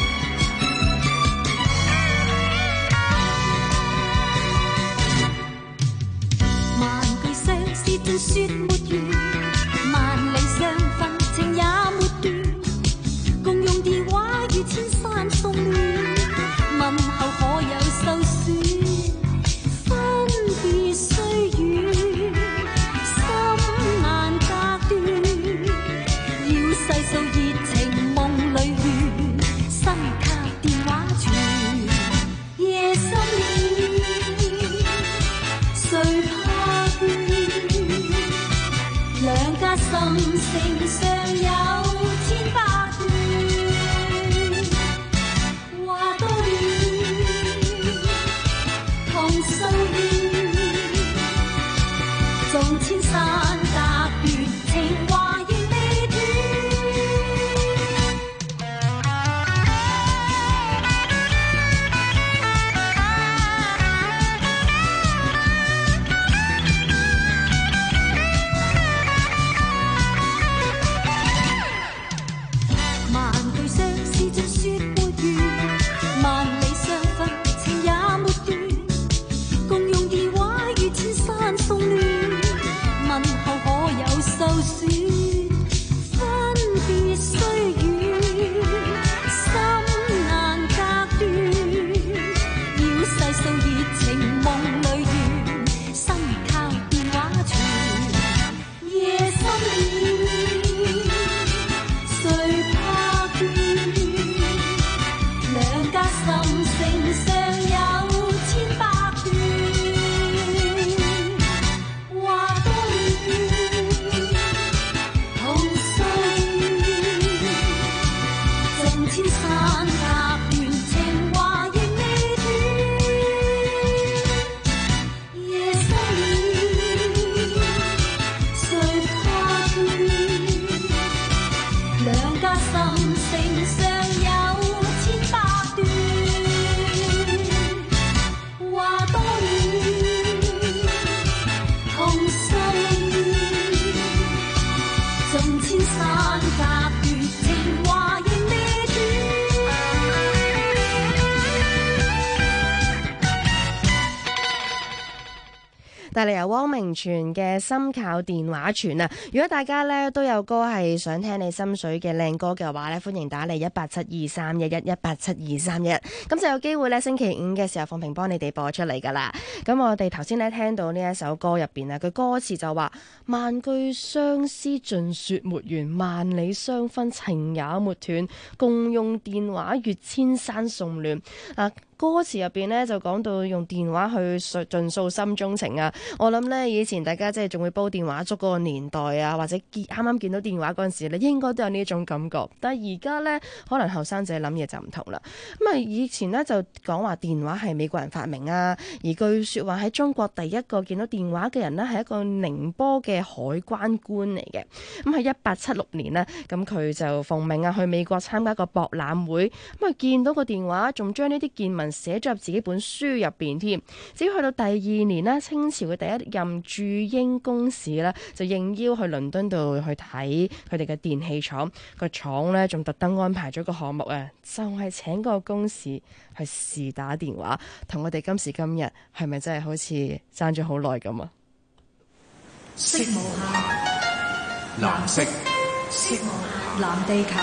萬句相思盡說沒完，萬里相分情也沒斷，共用電話與千山送暖，問候可有收損？分別雖遠，心難隔斷，要細數熱情夢裏亂，心靠電話傳，夜深了，誰怕倦？兩家心聲上有千百段，話多亂，同訴亂，縱千山隔斷，情話仍未斷。萬句相思盡說沒完，萬里相分情也沒斷，共用電話與千山送暖，問候可有受損？分別雖遠，心難隔斷，要細數熱情夢裏緣，心靠電話傳，夜深了，誰怕倦？兩家心聲上有千百段，話多亂，同訴亂，縱千山隔斷，情話仍未斷，夜深了，誰怕倦？兩家心聲上有千百段，話多亂，同訴亂，縱千山隔斷，情話仍未斷。 帶嚟由汪明荃嘅《心靠電話傳》啊！如果大家咧都有歌係想聽你心水嘅靚歌嘅話咧，歡迎打嚟1872311，1872311，咁就有機會咧星期五嘅時候放平幫你哋播出嚟噶啦。咁我哋頭先咧聽到呢一首歌入邊啊，佢歌詞就話萬句相思盡說沒完，萬里相分情也沒斷，共用電話越千山送暖啊！ 歌詞入邊咧就講到用電話去盡訴心中情啊！我諗咧以前大家即係仲會煲電話粥嗰個年代啊，或者啱啱見到電話嗰陣時咧，應該都有呢種感覺。但係而家咧，可能後生仔諗嘢就唔同啦。咁啊，以前咧就講話電話係美國人發明啊，而據説話喺中國第一個見到電話嘅人呢，係一個寧波嘅海關官嚟嘅。咁喺1876年呢，咁佢就奉命啊去美國參加個博覽會，咁啊見到個電話，仲將呢啲見聞寫咗入自己本書入邊添。至於去到第2年呢，清朝嘅第一任駐英公使呢，就應邀去倫敦度去睇佢哋嘅電器廠，個廠呢，仲特登安排咗個項目啊，就係請個公使去試打電話，同我哋今時今日係咪真係好似爭咗好耐咁啊？ 色無限，藍色，色無限，藍地球。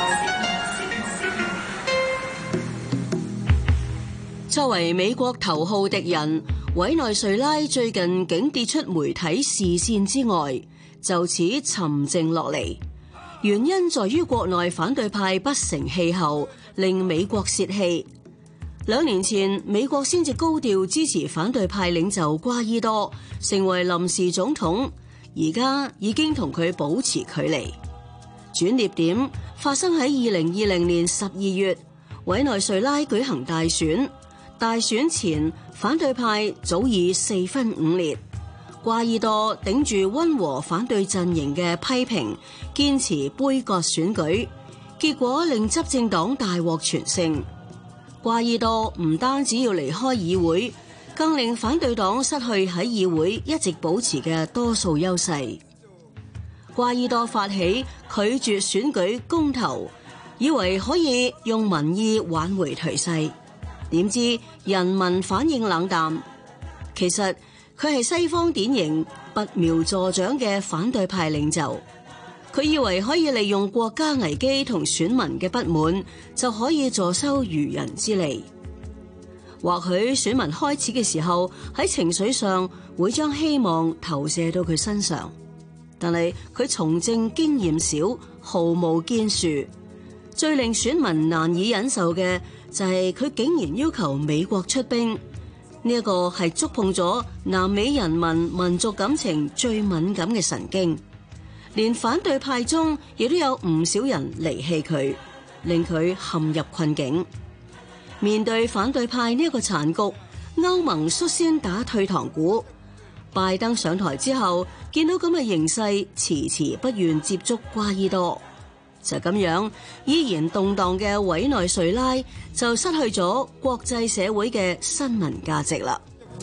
作為美國頭號敵人，委內瑞拉最近竟跌出媒體視線之外，就此沉靜落嚟。原因在於國內反對派不成氣候，令美國洩氣。2年前，美國先至高調支持反對派領袖瓜伊多成為臨時總統，而家已經同佢保持距離。轉捩點發生喺2020年12月，委內瑞拉舉行大選。大選前，反對派早已4分5裂。瓜伊多頂住溫和反對陣營嘅批評，堅持杯葛選舉，結果令執政黨大獲全勝。瓜伊多唔單止要離開議會，更令反對黨失去喺議會一直保持嘅多數優勢。瓜伊多發起拒絕選舉公投，以為可以用民意挽回頹勢。點知人民反應冷淡，其實佢係西方典型拔苗助長嘅反對派領袖。佢以為可以利用國家危機同選民嘅不滿，就可以坐收漁人之利。或許選民開始嘅時候喺情緒上會將希望投射到佢身上，但係佢從政經驗少，毫無建樹。最令選民難以忍受嘅就係佢竟然要求美國出兵，呢一個係觸碰咗南美人民民族感情最敏感嘅神經，連反對派中亦都有唔少人離棄佢，令佢陷入困境。面對反對派呢一個殘局，歐盟率先打退堂鼓。拜登上台之後，見到咁嘅形勢，遲遲不願接觸瓜伊多。就咁樣，依然動盪嘅委內瑞拉就失去咗國際社會嘅新聞價值啦。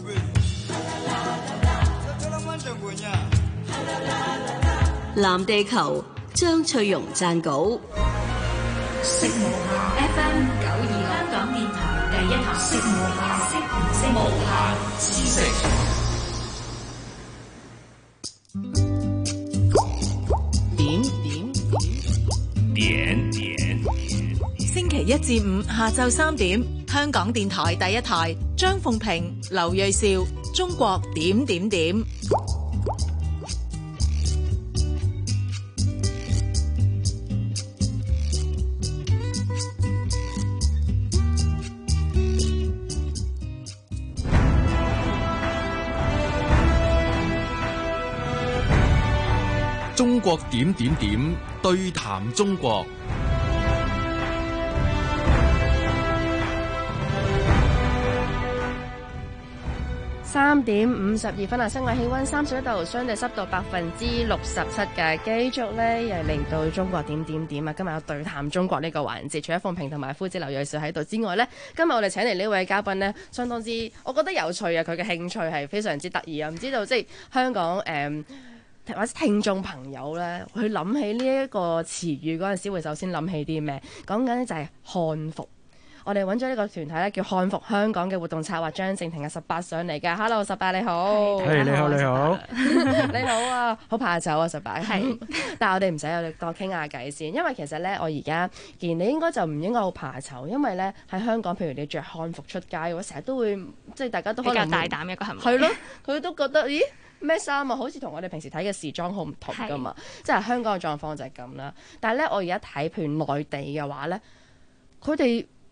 藍地球，張翠容撰稿。 色無限 FM 92香港電台第一台，色無限，色無限知識。星期1至5下晝3點，香港電台第一台，張鳳平、劉銳紹，中國點點點。 中國點點點，對談中國。 3點52分啊！室外氣溫31度，相對濕度67%嘅。繼續咧，又嚟到中國點點點啊！今日有對談中國呢個環節，除咗鳳平同埋夫子劉銳紹喺度之外呢，今日我哋請嚟呢位嘉賓呢，相當之我覺得有趣啊！佢嘅興趣係非常之得意啊！唔知道即係香港或者聽眾朋友咧，去諗起呢一個詞語嗰陣時，會首先諗起啲咩？講緊呢就係漢服。我哋揾咗呢個團體咧，叫漢服香港嘅活動策劃張靜婷18上嚟嘅。Hello， 18你好。 係，你好，你好。 你好啊，好怕醜啊，18。係，但係我哋唔使，我哋多傾下偈先。因為其實咧，我而家見你應該就唔應該好怕醜，因為咧喺香港，譬如你着漢服出街嘅話，成日都會即係大家都可能比較大膽嘅一個行為。 係咯，佢都覺得咦咩衫啊，好似同我哋平時睇嘅時裝好唔同噶嘛。即係香港嘅狀況就係咁啦。但係咧，我而家睇譬如內地嘅話咧，佢哋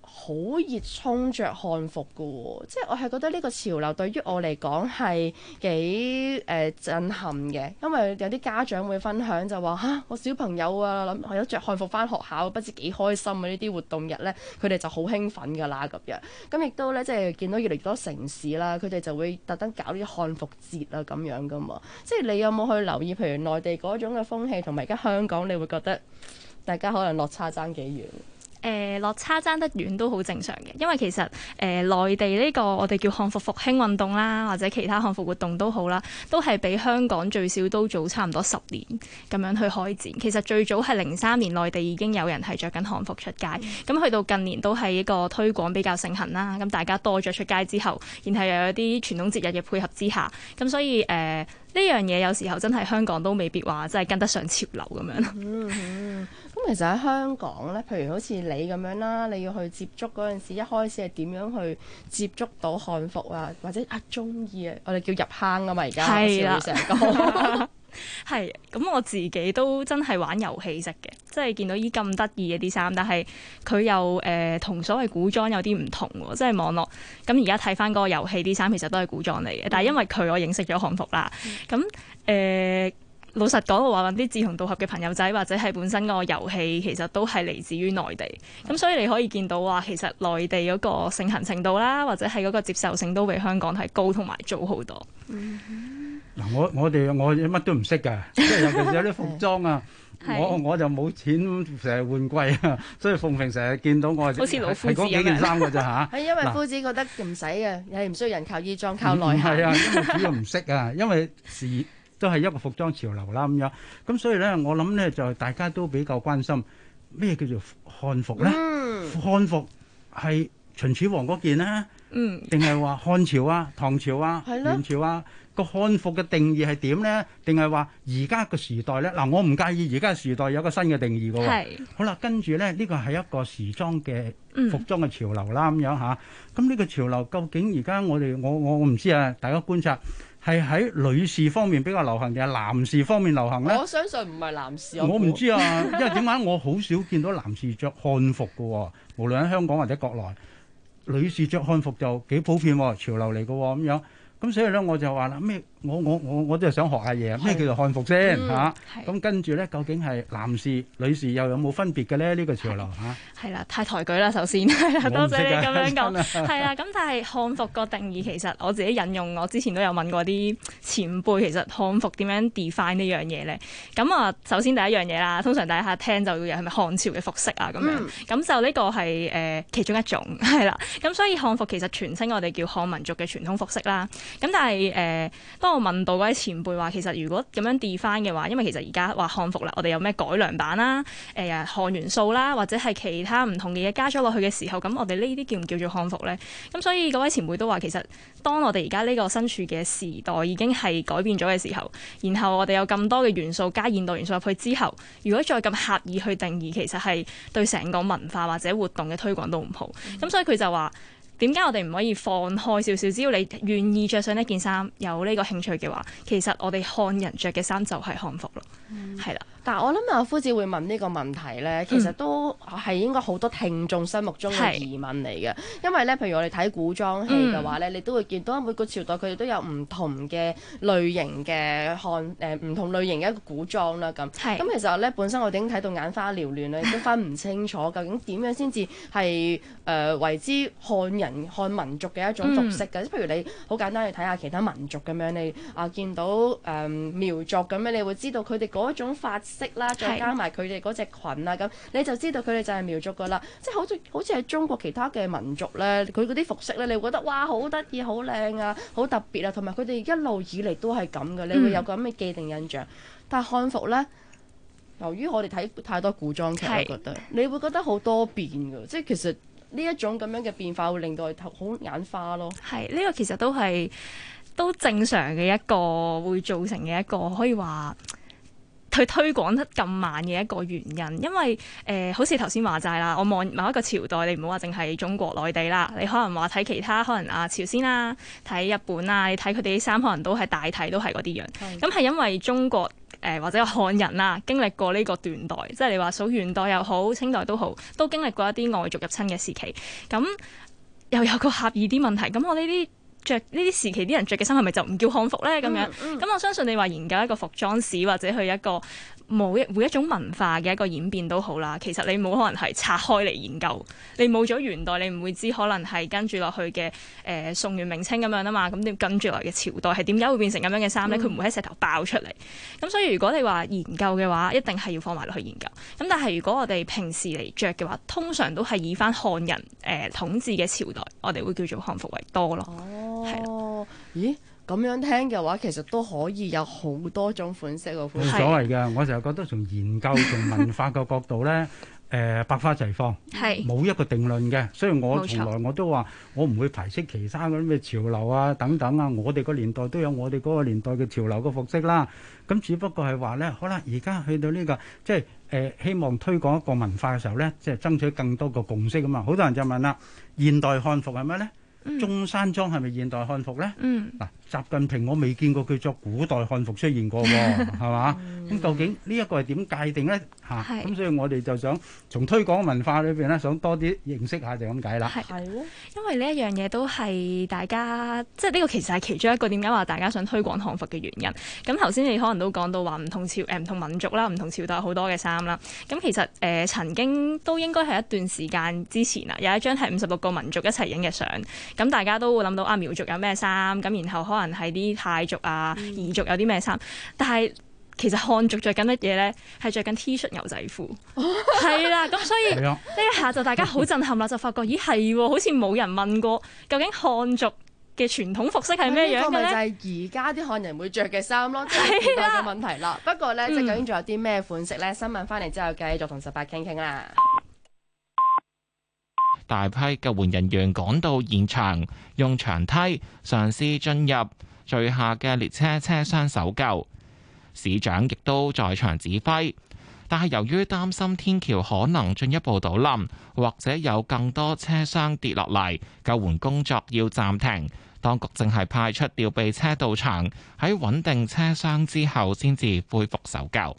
好熱衷着漢服㗎喎，即係我係覺得呢個潮流對於我嚟講係幾震撼嘅，因為有啲家長會分享就話嚇，我小朋友啊諗有着漢服返學校，不知幾開心啊！呢啲活動日咧，佢哋就好興奮㗎啦咁樣。咁亦都咧即係見到越嚟越多城市啦，佢哋就會特登搞啲漢服節啊咁樣㗎嘛。即係你有冇去留意，譬如內地嗰種嘅風氣同埋而家香港，你會覺得大家可能落差爭幾遠？ 落差爭得遠都好正常嘅，因為其實內地呢個我哋叫漢服復興運動啦，或者其他漢服活動都好啦，都係比香港最少都早差唔多10年咁樣去開展。其實最早係03年內地已經有人係着緊漢服出街，咁去到近年都係一個推廣比較盛行啦。咁大家多咗出街之後，然後又有啲傳統節日嘅配合之下，咁所以呢樣嘢有時候真係香港都未必話真係跟得上潮流咁樣。 咁其實喺香港咧，譬如好似你咁樣啦，你要去接觸嗰陣時，一開始係點樣去接觸到漢服啊？或者中意啊？我哋叫入坑啊嘛，而家係啦，成日講。 係，咁我自己都真係玩遊戲式嘅，即係見到依咁得意嘅啲衫，但係佢又同所謂古裝有啲唔同喎，即係網絡。咁而家睇翻嗰個遊戲啲衫，其實都係古裝嚟嘅，但係因為佢我認識咗漢服啦，咁老實講，我話揾啲志同道合嘅朋友仔，或者係本身個遊戲其實都係嚟自於內地，咁所以你可以見到話，其實內地嗰個盛行程度啦，或者係嗰個接受性都比香港係高同埋早好多。 嗱，我乜都唔識㗎，即係尤其是有啲服裝啊，我就冇錢成日換季啊，所以鳳萍成日見到我好似老夫子咁樣，係嗰幾件衫㗎咋嚇。 係因為夫子覺得唔使嘅，係唔需要人靠衣裝，靠內涵。 係啊，因為主要唔識啊，因為都係一個服裝潮流啦咁樣，咁所以咧，我諗咧就大家都比較關心咩叫做漢服咧？漢服係秦始皇嗰件啦，定係話漢朝啊、唐朝啊、元朝啊？個漢服嘅定義係點咧？定係話而家個時代咧？嗱，我唔介意而家時代有個新嘅定義嘅喎。好啦，跟住咧呢個係一個時裝嘅服裝嘅潮流啦咁樣嚇。咁呢個潮流究竟而家我唔知啊，大家觀察。係喺女士方面比較流行定係男士方面流行咧？ 我相信唔係男士。 我唔知啊，因為點解我好少見到男士着漢服嘅喎？無論喺香港或者國內，女士着漢服就幾普遍喎，潮流嚟嘅喎咁樣。咁所以咧，我就話啦，咩？我都係想學下嘢，咩叫做漢服先嚇？咁跟住咧，究竟係男士、女士又有冇分別嘅咧？呢個潮流嚇？ 係啦，太抬舉啦，首先係啦，多謝你咁樣講。係啦，咁但係漢服個定義其實我自己引用，我之前都有問過啲前輩，其實漢服點樣 define 呢樣嘢咧？咁啊，首先第一樣嘢啦，通常大家聽就要係咪漢朝嘅服飾啊咁樣？咁就呢個係其中一種係啦。咁所以漢服其實全稱我哋叫漢民族嘅傳統服飾啦。咁但係當我問到嗰啲前輩話，其實如果咁樣 define 嘅話，因為其實而家話漢服啦，我哋有咩改良版啦、漢元素啦，或者係其他唔同嘅嘢加咗落去嘅時候，咁我哋呢啲叫唔叫做漢服咧？咁所以嗰位前輩都話，其實當我哋而家呢個身處嘅時代已經係改變咗嘅時候，然後我哋有咁多嘅元素加現代元素入去之後，如果再咁刻意去定義，其實係對成個文化或者活動嘅推廣都唔好。咁所以佢就話，點解我哋唔可以放開少少？只要你願意着上呢件衫，有呢個興趣嘅話，其實我哋漢人着嘅衫就係漢服咯，係啦。 但係我諗阿夫子會問呢個問題咧，其實都係應該好多聽眾心目中嘅疑問嚟嘅。因為咧，譬如我哋睇古裝戲嘅話咧，你都會見到每個朝代佢哋都有唔同嘅類型嘅唔同類型嘅一個古裝啦。咁其實咧，本身我哋已經睇到眼花繚亂啦，亦都分唔清楚究竟點樣先至係為之漢民族嘅一種服飾嘅。即譬如你好簡單去睇下其他民族咁樣，你見到苗族咁樣，你會知道佢哋嗰種髮色啦，再加埋佢哋嗰隻裙啊，咁你就知道佢哋就係苗族噶啦。即係好似喺中國其他嘅民族咧，佢嗰啲服飾咧，你會覺得哇好得意、好靚啊、好特別啊，同埋佢哋一路以嚟都係咁嘅，你會有個咁嘅既定印象。但係漢服咧，由於我哋睇太多古裝劇，我覺得你會覺得好多變㗎，即係其實呢一種咁樣嘅變化會令到佢好眼花咯。 係呢個其實都正常嘅一個會造成嘅一個可以話佢推廣得咁慢嘅一個原因，因為好似頭先話齋啦，我望某一個朝代，你唔好話淨係中國內地啦，你可能話睇其他，可能朝鮮啦，睇日本啊，你睇佢哋啲衫，可能都係大體都係嗰啲樣。咁係因為中國或者漢人啦，經歷過呢個斷代，即係你話數元代又好，清代都好，都經歷過一啲外族入侵嘅時期。咁又有個狹義啲問題，咁我呢啲着呢啲時期啲人着嘅衫係咪就唔叫漢服咧？咁樣咁我相信你話研究一個服裝史或者去一個每一種文化嘅一個演變都好啦。其實你冇可能係拆開嚟研究，你冇咗元代，你唔會知可能係跟住落去嘅宋元明清咁樣啊嘛。咁點跟住來嘅朝代係點解會變成咁樣嘅衫咧？佢唔會喺石頭爆出嚟。咁所以如果你話研究嘅話，一定係要放埋落去研究。咁但係如果我哋平時嚟着嘅話，通常都係以翻漢人統治嘅朝代，我哋會叫做漢服為多咯。 哦，咦？咁樣聽嘅話，其實都可以有好多種款式喎。 冇所謂嘅，我成日覺得從研究、從文化嘅角度咧，百花齊放，冇一個定論嘅。所以我從來我都話，我唔會排斥其他嗰啲咩潮流啊等等啊。我哋個年代都有我哋嗰個年代嘅潮流嘅服飾啦。咁只不過係話咧，好啦，而家去到呢個即係希望推廣一個文化嘅時候咧，即係爭取更多個共識啊嘛。好多人就問啦，現代漢服係咩咧？中山裝係咪現代漢服咧？嗱，習近平我未見過佢着古代漢服出現過喎，係嘛？咁究竟呢一個係點界定咧？嚇，咁所以我哋就想從推廣文化裏邊咧，想多啲認識下就咁解啦。 係咯，因為呢一樣嘢都係大家，即係呢個其實係其中一個點解話大家想推廣漢服嘅原因。咁頭先你可能都講到話唔同民族啦，唔同朝代好多嘅衫啦。咁其實曾經都應該係一段時間之前啦，有一張係56個民族一齊影嘅相。咁大家都會諗到啊，苗族有咩衫，咁然後可能係啲泰族啊、彝族有啲咩衫，但係其實漢族着緊乜嘢咧？係着緊 T 恤牛仔褲，係啦。咁所以呢一下就大家好震撼啦，就發覺咦係喎，好似冇人問過究竟漢族嘅傳統服飾係咩樣嘅咧？ 就係而家啲漢人會着嘅衫咯，即係現代嘅問題啦。不過咧，即係究竟仲有啲咩款式咧？新聞翻嚟之後繼續同18傾傾啦。 大批救援人員趕到現場，用長梯嘗試進入墜下嘅列車車廂搜救。市長亦都在場指揮，但係由於擔心天橋可能進一步倒冧，或者有更多車廂跌落嚟，救援工作要暫停。當局正係派出吊臂車到場，喺穩定車廂之後先至恢復搜救。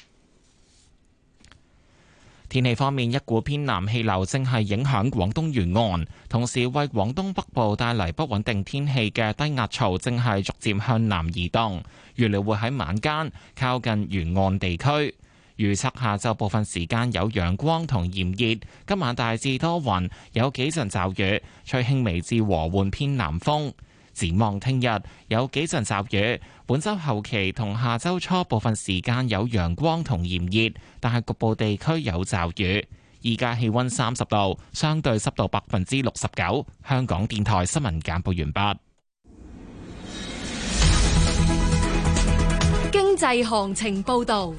天氣方面，一股偏南氣流正係影響廣東沿岸，同時為廣東北部帶嚟不穩定天氣嘅低壓槽正係逐漸向南移動，預料會喺晚間靠近沿岸地區。預測下晝部分時間有陽光同炎熱，今晚大致多雲，有幾陣驟雨，吹輕微至和緩偏南風。展望聽日有幾陣驟雨，本週後期同下週初部分時間有陽光同炎熱，但係局部地區有驟雨。依家氣溫30度，相對濕度69%。香港電台新聞簡報完畢。 經濟行情報導。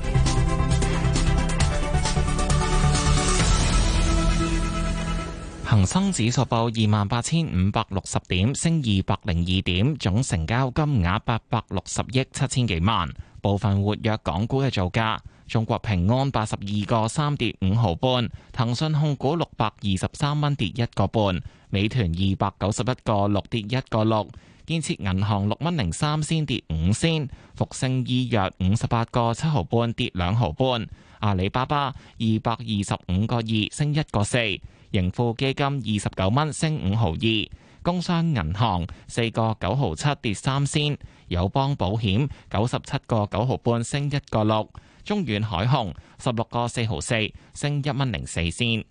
恒生指數報28,560點，升202點，總成交金額860億7千幾萬。部分活躍港股嘅造價：中國平安82個3跌5毫半，騰訊控股623蚊跌1個半，美團291個6跌1個6，建設銀行6蚊03仙跌5仙，復星醫藥58個7毫半跌2毫半，阿里巴巴225個2升1個4。盈富基金29蚊升5毫2，工商銀行4個9毫7跌3仙，友邦保險97個9毫半升1個6，中遠海控16個4毫4升1蚊04仙。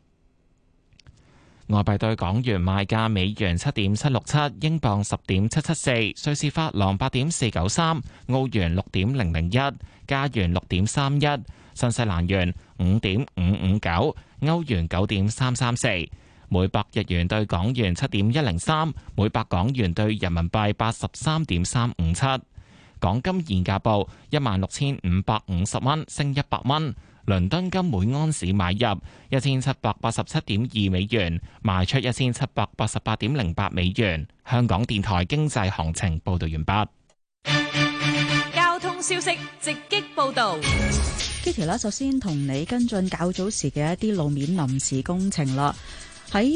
外幣對港元賣價：美元7.767，英鎊10.774，瑞士法郎8.493，澳元6.001，加元6.31，新西蘭元5.559，歐元9.334，每百日元對港元7.103，每百港元對人民幣83.357。港金現價報16,550蚊，升100蚊。倫敦金每安士買入1787.2美元，賣出1788.08美元。香港電台經濟行情報道完畢。交通消息直擊報道。 Kitty 啦，首先同你跟進較早時嘅一啲路面臨時工程啦。喺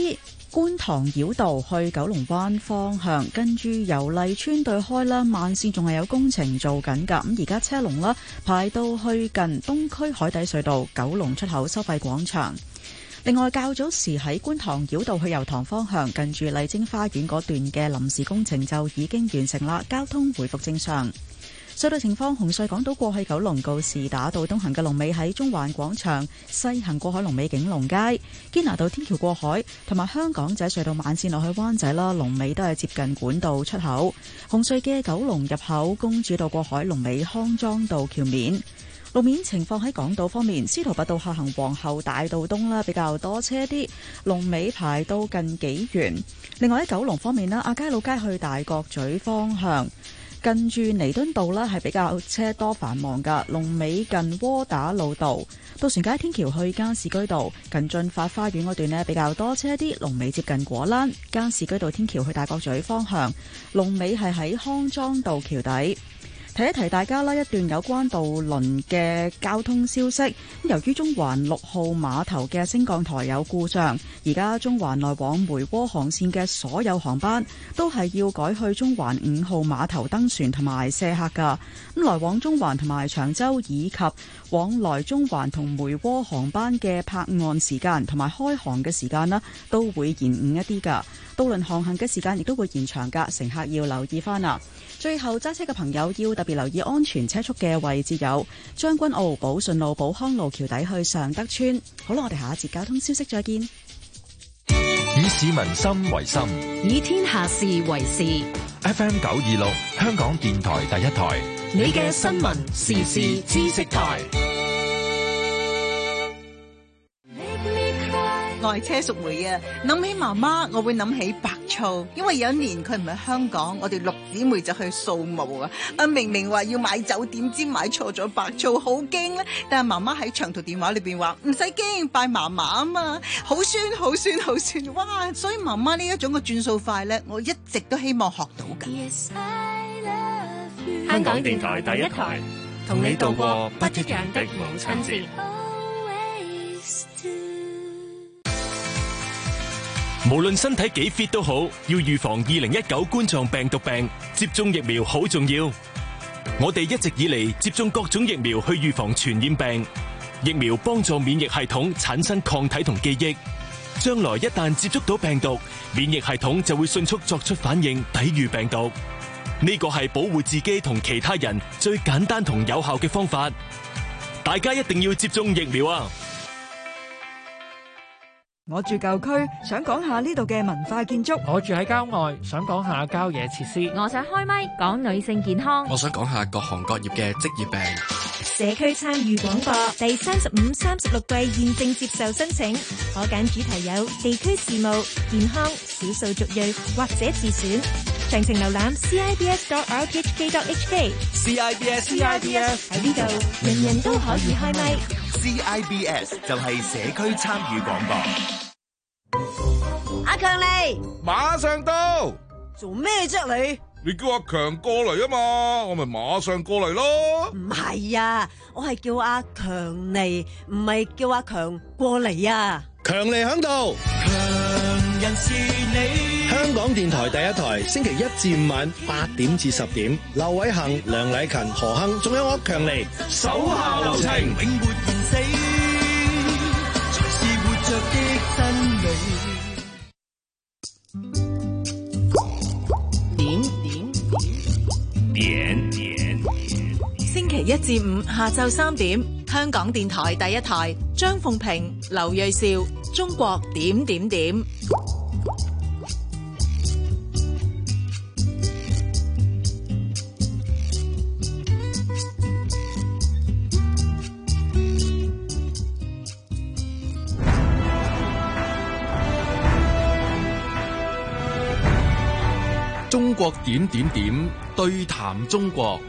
觀塘繞道去九龍灣方向，跟住由麗村對開啦，慢線仲係有工程做緊㗎。咁而家車龍啦排到去近東區海底隧道九龍出口收費廣場。另外，較早時喺觀塘繞道去油塘方向，近住麗晶花園嗰段嘅臨時工程就已經完成啦，交通回復正常。隧道情況：紅隧港島過去九龍告士打道東行嘅龍尾喺中環廣場，西行過海龍尾景隆街、堅拿道天橋過海，同埋香港仔隧道慢線落去灣仔啦，龍尾都係接近管道出口。紅隧嘅九龍入口公主道過海龍尾康莊道橋面。路面情況喺港島方面，司徒拔道下行皇后大道東啦，比較多車啲，龍尾排到近紀元。另外喺九龍方面啦，亞皆老街去大角咀方向，近住彌敦道呢係比較車多繁忙噶，龍尾近窩打老道。渡船街天橋去加士居道，近駿發花園嗰段呢比較多車啲，龍尾接近果欄。加士居道天橋去大角咀方向，龍尾係喺康莊道橋底。提一提大家啦，一段有關渡輪嘅交通消息。由於中環6號碼頭嘅升降台有故障，而家中環來往梅窩航線嘅所有航班都係要改去中環5號碼頭登船同埋卸客㗎。咁來往中環同埋長洲以及往來中環同梅窩航班嘅泊岸時間同埋開航嘅時間呢，都會延誤一啲㗎。渡輪航行嘅時間亦都會延長㗎，乘客要留意返啦。最後揸車嘅朋友要特別留意安全車速嘅位置有將軍澳寶順路寶康路橋底去尚德村。好啦，我哋下一節交通消息再見。 以市民心為心， 以天下事為事。 FM 926香港電台第一台， 你嘅新聞時事知識台。 愛車淑梅啊，諗起媽媽，我會諗起白醋，因為有一年佢唔喺香港，我哋6姊妹就去掃墓啊！明明話要買酒，點知買錯咗白醋，好驚咧！但係媽媽喺長途電話裏邊話唔使驚，拜嫲嫲啊嘛，好酸好酸好酸，哇！所以媽媽呢一種嘅轉數快咧，我一直都希望學到㗎。 香港電台第一台，同你度過不一樣的母親節。 無論身體幾 fit 都好，要預防2019冠狀病毒病，接種疫苗好重要。我哋一直以嚟接種各種疫苗去預防傳染病，疫苗幫助免疫系統產生抗體同記憶，將來一旦接觸到病毒，免疫系統就會迅速作出反應，抵禦病毒。呢個係保護自己同其他人最簡單同有效嘅方法。大家一定要接種疫苗啊！ 我住舊區，想講下呢度嘅文化建築。 我住喺郊外，想講下郊野設施。 我想開咪講女性健康。 我想講下各行各業嘅職業病。 社區參與廣播第35、36季現正接受申請，可揀主題有地區事務、健康、少數族裔或者自選。詳情瀏覽 CIBS.RTHK.HK。 CIBS 喺呢度，人人都可以開咪。 CIBS 就係社區參與廣播。 阿強嚟， 馬上到。 做咩啫你？ 你叫阿強過嚟啊嘛，我咪馬上過嚟咯。 唔係啊，我係叫阿強嚟，唔係叫阿強過嚟啊。 強嚟響度， 強人是你。 香港電台第一台，星期1至5晚8點至10點，劉偉恒、梁禮勤、何亨，仲有我強嚟， 手下留情，永沒言死，才是活着的真理。 星期1至5下晝3點，香港電台第一台，張鳳平、劉銳紹，中國點點點。 中國點點點，對談中國。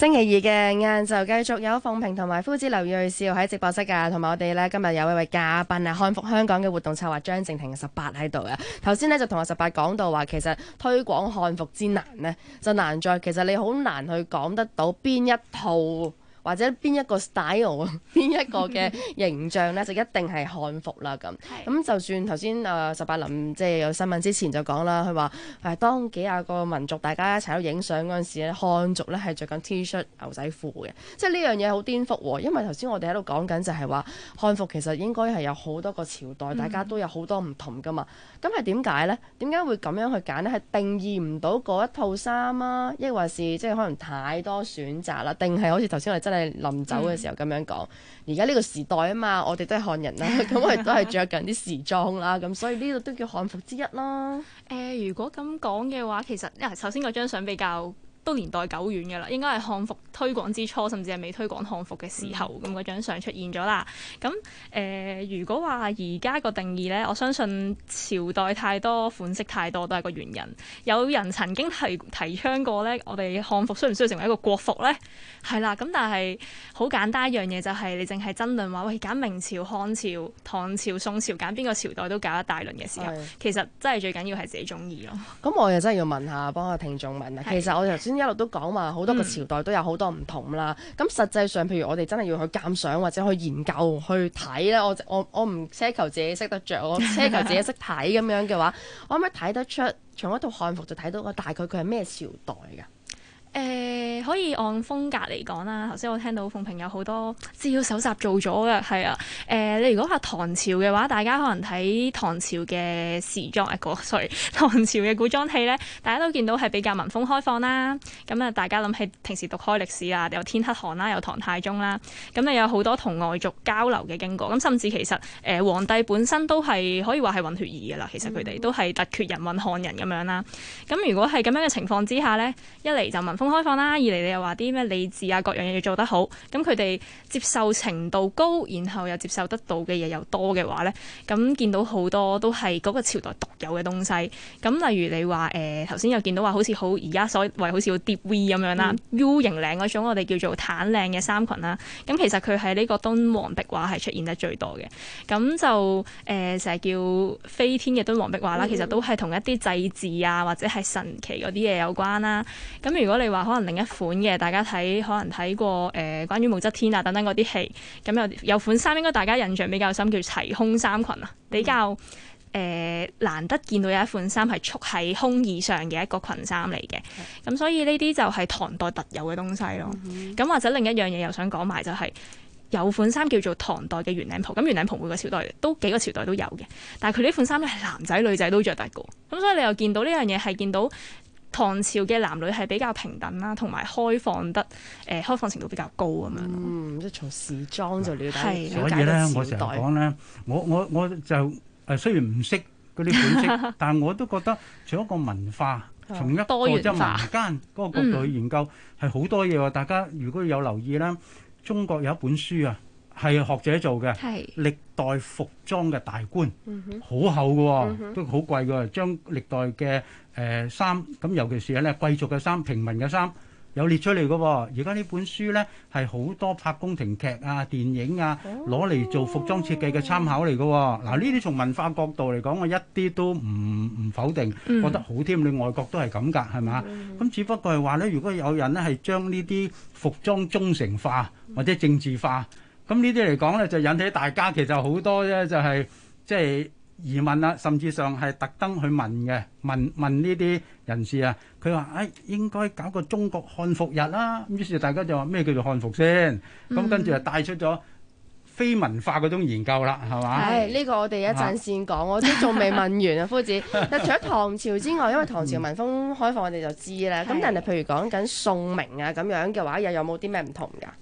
星期二嘅晏晝繼續有鳳萍同埋夫子劉銳紹喺直播室㗎，同埋我哋咧今日有一位嘉賓啊，漢服香港嘅活動策劃張靜婷18喺度啊。頭先咧就同阿18講到話，其實推廣漢服之難呢，就難在其實你好難去講得到邊一套。或者邊一個 style 邊一個嘅形象咧，就一定係漢服啦咁。咁就算頭先18林即係有新聞之前就講啦，佢話當幾廿個民族大家一齊喺度影相嗰陣時咧，漢族咧係着緊 T-shirt 牛仔褲嘅，即係呢樣嘢好顛覆喎。因為頭先我哋喺度講緊就係話漢服其實應該係有好多個朝代，大家都有好多唔同噶嘛。咁係點解咧？點解會咁樣去揀咧？係定義唔到嗰一套衫啊，抑或是即係可能太多選擇啦？定係好似頭先我哋真係臨走嘅時候咁樣講，而家呢個時代啊嘛，我哋都係漢人啦，咁我哋都係着緊啲時裝啦，咁所以呢度都叫漢服之一啦。 如果咁講嘅話，其實首先嗰張相比較都年代久遠㗎啦，應該係漢服推廣之初，甚至係未推廣漢服嘅時候，咁嗰張相出現咗啦。咁如果話而家個定義呢，我相信朝代太多、款式太多都係個原因。有人曾經提倡過呢，我哋漢服需唔需要成為一個國服呢？係啦，咁但係好簡單一樣嘢就係你淨係爭論話，喂，揀明朝、漢朝、唐朝、宋朝，揀邊個朝代都搞一大輪嘅時候，其實真係最緊要係自己中意咯。 咁我又真係要問下，幫個聽眾問啊。其實我頭先一路都講話好多個朝代都有好多唔同啦。咁實際上，譬如我哋真係要去鑑賞或者去研究去睇咧，我唔奢求自己識得着，我奢求自己識睇咁樣嘅話，我可唔可以睇得出從一套漢服就睇到個大概佢係咩朝代㗎？ 可以按風格嚟講啦。頭先我聽到鳳萍有好多資料搜集做咗嘅，係啊。你如果話唐朝嘅話，大家可能睇唐朝嘅時裝唐朝嘅古裝戲咧，大家都見到係比較民風開放啦。咁啊，大家諗起平時讀開歷史啊，有天黑汗啦，有唐太宗啦，咁你有好多同外族交流嘅經過。咁甚至其實皇帝本身都係可以話係混血兒㗎啦。其實佢哋都係突厥人混漢人咁樣啦。咁如果係咁樣嘅情況之下咧，一嚟就民風開放啦，二嚟你又話啲咩理智啊，各樣嘢要做得好，咁佢哋接受程度高，然後又接受得到嘅嘢又多嘅話咧，咁見到好多都係嗰個朝代獨有嘅東西。咁例如你話頭先又見到話好似好而家所謂好似好 deep V 咁樣啦，U 型領嗰種我哋叫做坦領嘅衫裙啦。咁其實佢喺呢個敦煌壁畫係出現得最多嘅。咁就成日叫飛天嘅敦煌壁畫啦，其實都係同一啲祭祀啊或者係神奇嗰啲嘢有關啦。咁如果你話可能另一款嘅，大家可能睇過關於武則天啊等等嗰啲戲，咁有款衫應該大家印象比較深，叫齊胸衫裙啊，比較難得見到有一款衫係束喺胸以上嘅一個裙衫嚟嘅。咁所以呢啲就係唐代特有嘅東西咯。咁或者另一樣嘢又想講埋就係有款衫叫做唐代嘅圓領袍。咁圓領袍每個朝代都幾個朝代都有嘅，但係佢呢款衫咧係男仔女仔都着得嘅。咁所以你又見到呢樣嘢係見到唐朝嘅男女係比較平等啦，同埋開放程度比較高咁樣。 即係從時裝就了解。 所以咧，我成日講咧，我就雖然唔識嗰啲款式，但我都覺得從一個文化，從一個即係民間嗰個角度去研究，係好多嘢喎。大家如果有留意啦，中國有一本書啊，係學者做嘅，歷代服裝嘅大觀，好厚嘅，都好貴嘅，將歷代嘅衫，咁尤其是咧貴族嘅衫、平民嘅衫，有列出嚟嘅。而家呢本書咧係好多拍宮廷劇啊、電影啊攞嚟做服裝設計嘅參考嚟嘅。嗱，呢啲從文化角度嚟講，我一啲都唔否定，覺得好添。你外國都係咁㗎，係嘛？咁只不過係話咧，如果有人咧係將呢啲服裝忠誠化或者政治化，咁呢啲嚟講咧就引起大家其實好多咧就係即係疑問啦，甚至上係特登去問呢啲人士啊，佢話應該搞個中國漢服日啦。咁於是大家就話咩叫做漢服先？咁跟住就帶出咗非文化嗰種研究啦，係嘛？ 係呢個我哋一陣先講，我都仲未問完啊，夫子。但除咗唐朝之外，因為唐朝民風開放，我哋就知啦。咁但係譬如講緊宋明啊咁樣嘅話，又有冇啲咩唔同㗎？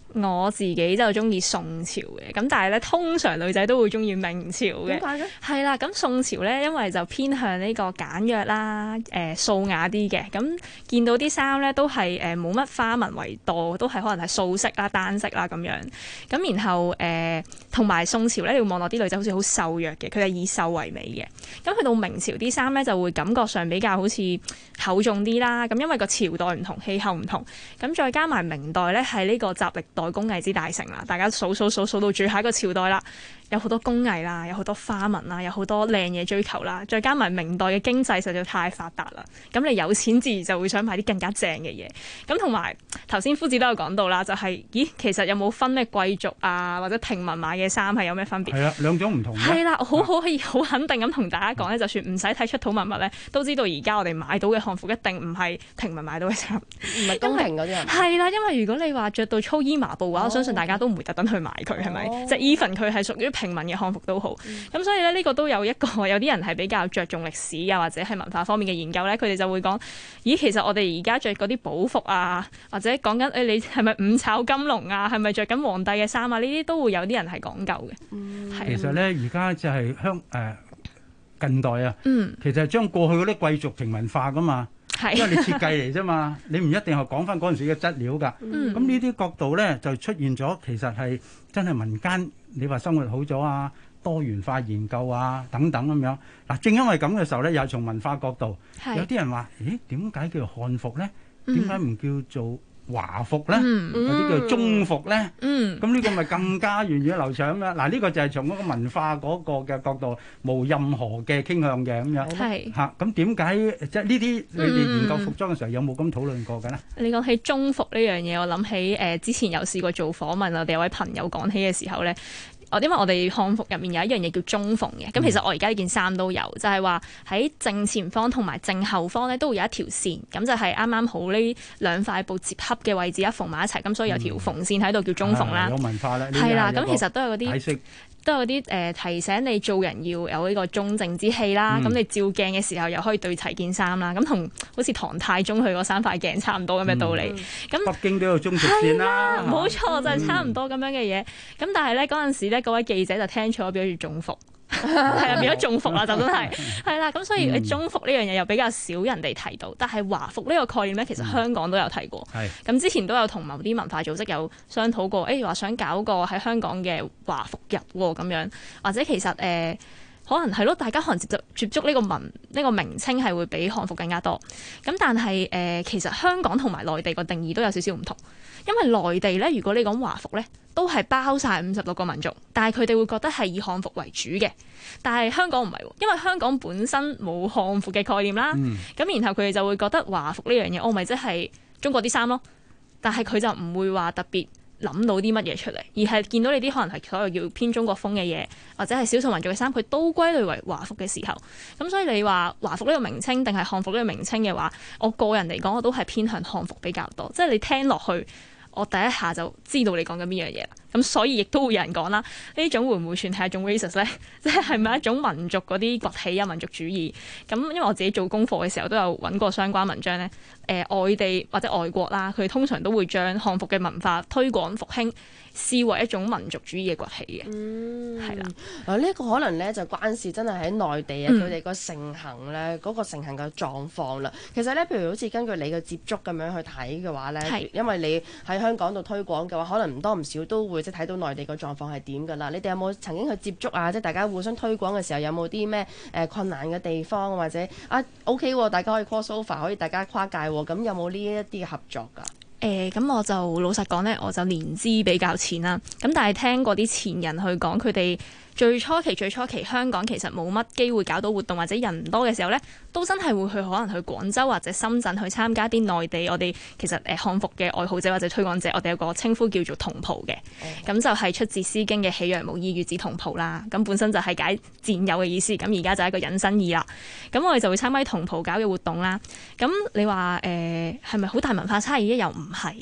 我自己就中意宋朝嘅，咁但係咧通常女仔都會中意明朝嘅。 點解嘅？ 係啦，咁宋朝咧，因為就偏向呢個簡約啦，素雅啲嘅。咁見到啲衫咧都係冇乜花紋為多，都係可能係素色啦、單色啦咁樣。咁然後同埋宋朝咧，你會望落啲女仔好似好瘦弱嘅，佢係以瘦為美嘅。咁去到明朝啲衫咧，就會感覺上比較好似厚重啲啦。咁因為個朝代唔同，氣候唔同，咁再加埋明代咧係呢個集歷代工藝之大成啦。大家數到最後一個朝代啦，有好多工藝啦，有好多花紋啦，有好多靚嘢追求啦。再加埋明代嘅經濟實在太發達啦，咁你有錢自然就會想買啲更加正嘅嘢。咁同埋頭先夫子都有講到啦，就係其實有冇分咩貴族啊或者平民買嘅衫係有咩分別？係啊，兩種唔同嘅。係啦，可以好肯定咁同大家講咧，就算唔使睇出土文物咧，都知道而家我哋買到嘅漢服一定唔係平民買到嘅衫， 唔係宮廷嗰啲人。係啦，因為如果你話着到粗衣麻布嘅話，我相信大家都唔會特登去買佢，係咪？即係 even 佢係屬於平民嘅漢服都好。咁所以咧，呢個都有一個有啲人係比較着重歷史啊，或者係文化方面嘅研究咧，佢哋就會講：咦，其實我哋而家着嗰啲寶服啊，或者講緊你係咪五炒金龍啊，係咪着緊皇帝嘅衫啊？呢啲都會有啲人係講究嘅。 其實咧，而家就係近代啊，其實係將過去嗰啲貴族平民化噶嘛。因為你設計嚟啫嘛，你唔一定係講翻嗰陣時嘅質料㗎。咁呢啲角度咧就出現咗，其實係真係民間你話生活好咗啊，多元化研究啊等等咁樣。嗱，正因為咁嘅時候咧，又係從文化角度，有啲人話：咦，點解叫做漢服咧？點解唔叫做華服咧？有啲叫中服咧？咁呢個咪更加源遠流長啦！嗱，呢個就係從嗰個文化嗰個嘅角度，冇任何嘅傾向嘅咁樣。係嚇，咁點解即係呢啲你哋研究服裝嘅時候有冇咁討論過嘅咧？ 你講起中服呢樣嘢，我諗起之前有試過做訪問，我哋有位朋友講起嘅時候咧。因為我哋漢服入面有一樣嘢叫中縫嘅，咁其實我而家呢件衫都有，就係話喺正前方同埋正後方咧都會有一條線，咁就係啱啱好呢兩塊布接合嘅位置一縫埋一齊，咁所以有條縫線喺度叫中縫啦。 有文化啦， 係啦，咁其實都有啲提醒你做人要有呢個中正之氣啦。咁你照鏡嘅時候又可以對齊件衫啦。咁同好似唐太宗去嗰三塊鏡差唔多咁嘅道理。 北京都有中直線啦， 冇錯，就係差唔多咁樣嘅嘢。咁但係咧嗰陣時咧，嗰位記者就聽錯變咗中服，係啊，變咗中服啦，就真係係啦。咁所以中服呢樣嘢又比較少人哋提到，但係華服呢個概念咧，其實香港都有提過。咁之前都有同某啲文化組織有商討過，話想搞個喺香港嘅華服日喎咁樣，或者其實可能係咯，大家可能接觸呢個名稱係會比漢服更加多。咁但係其實香港同埋內地個定義都有少少唔同，因為內地咧，如果你講華服咧，都係包晒56個民族，但係佢哋會覺得係以漢服為主嘅。但係香港唔係喎，因為香港本身冇漢服嘅概念啦。咁然後佢哋就會覺得華服呢樣嘢，咪即係中國啲衫咯。但係佢就唔會話特別諗到啲乜嘢出嚟，而係見到你啲可能係所謂叫偏中國風嘅嘢，或者係少數民族嘅衫，佢都歸類為華服嘅時候。咁所以你話華服呢個名稱定係漢服呢個名稱嘅話，我個人嚟講，我都係偏向漢服比較多。即係你聽落去，我第一下就知道你講緊邊樣嘢啦。咁所以亦都會有人講啦，呢種會唔會算係一種 racist 咧？即係咪一種民族嗰啲崛起啊、民族主義？咁因為我自己做功課嘅時候都有揾過相關文章咧。外地或者外國啦，佢通常都會將漢服嘅文化推廣復興視為一種民族主義嘅崛起嘅，係啦。 呢個可能咧就關事真係喺內地啊，佢哋個盛行咧嗰個盛行嘅狀況啦。其實咧，譬如好似根據你嘅接觸咁樣去睇嘅話咧，因為你喺香港度推廣嘅話，可能唔多唔少都會即係睇到內地個狀況係點㗎啦。你哋有冇曾經去接觸啊？即係大家互相推廣嘅時候，有冇啲咩困難嘅地方，或者OK 喎，大家可以 cross over， 可以大家跨界喎，咁有冇呢一啲嘅合作㗎？ 咁我就老實講咧，我就年資比較淺啦。咁但係聽過啲前人去講，佢哋最初期香港其實冇乜機會搞到活動或者人唔多嘅時候咧，都真係會可能去廣州或者深圳去參加啲內地我哋其實漢服嘅愛好者或者推廣者，我哋有個稱呼叫做同袍嘅。咁就係出自《詩經》嘅喜陽無衣，月子同袍啦。咁本身就係解戰友嘅意思，咁而家就係一個引申義啦。咁我哋就會參加同袍搞嘅活動啦。咁你話係咪好大文化差異？又唔係嘅。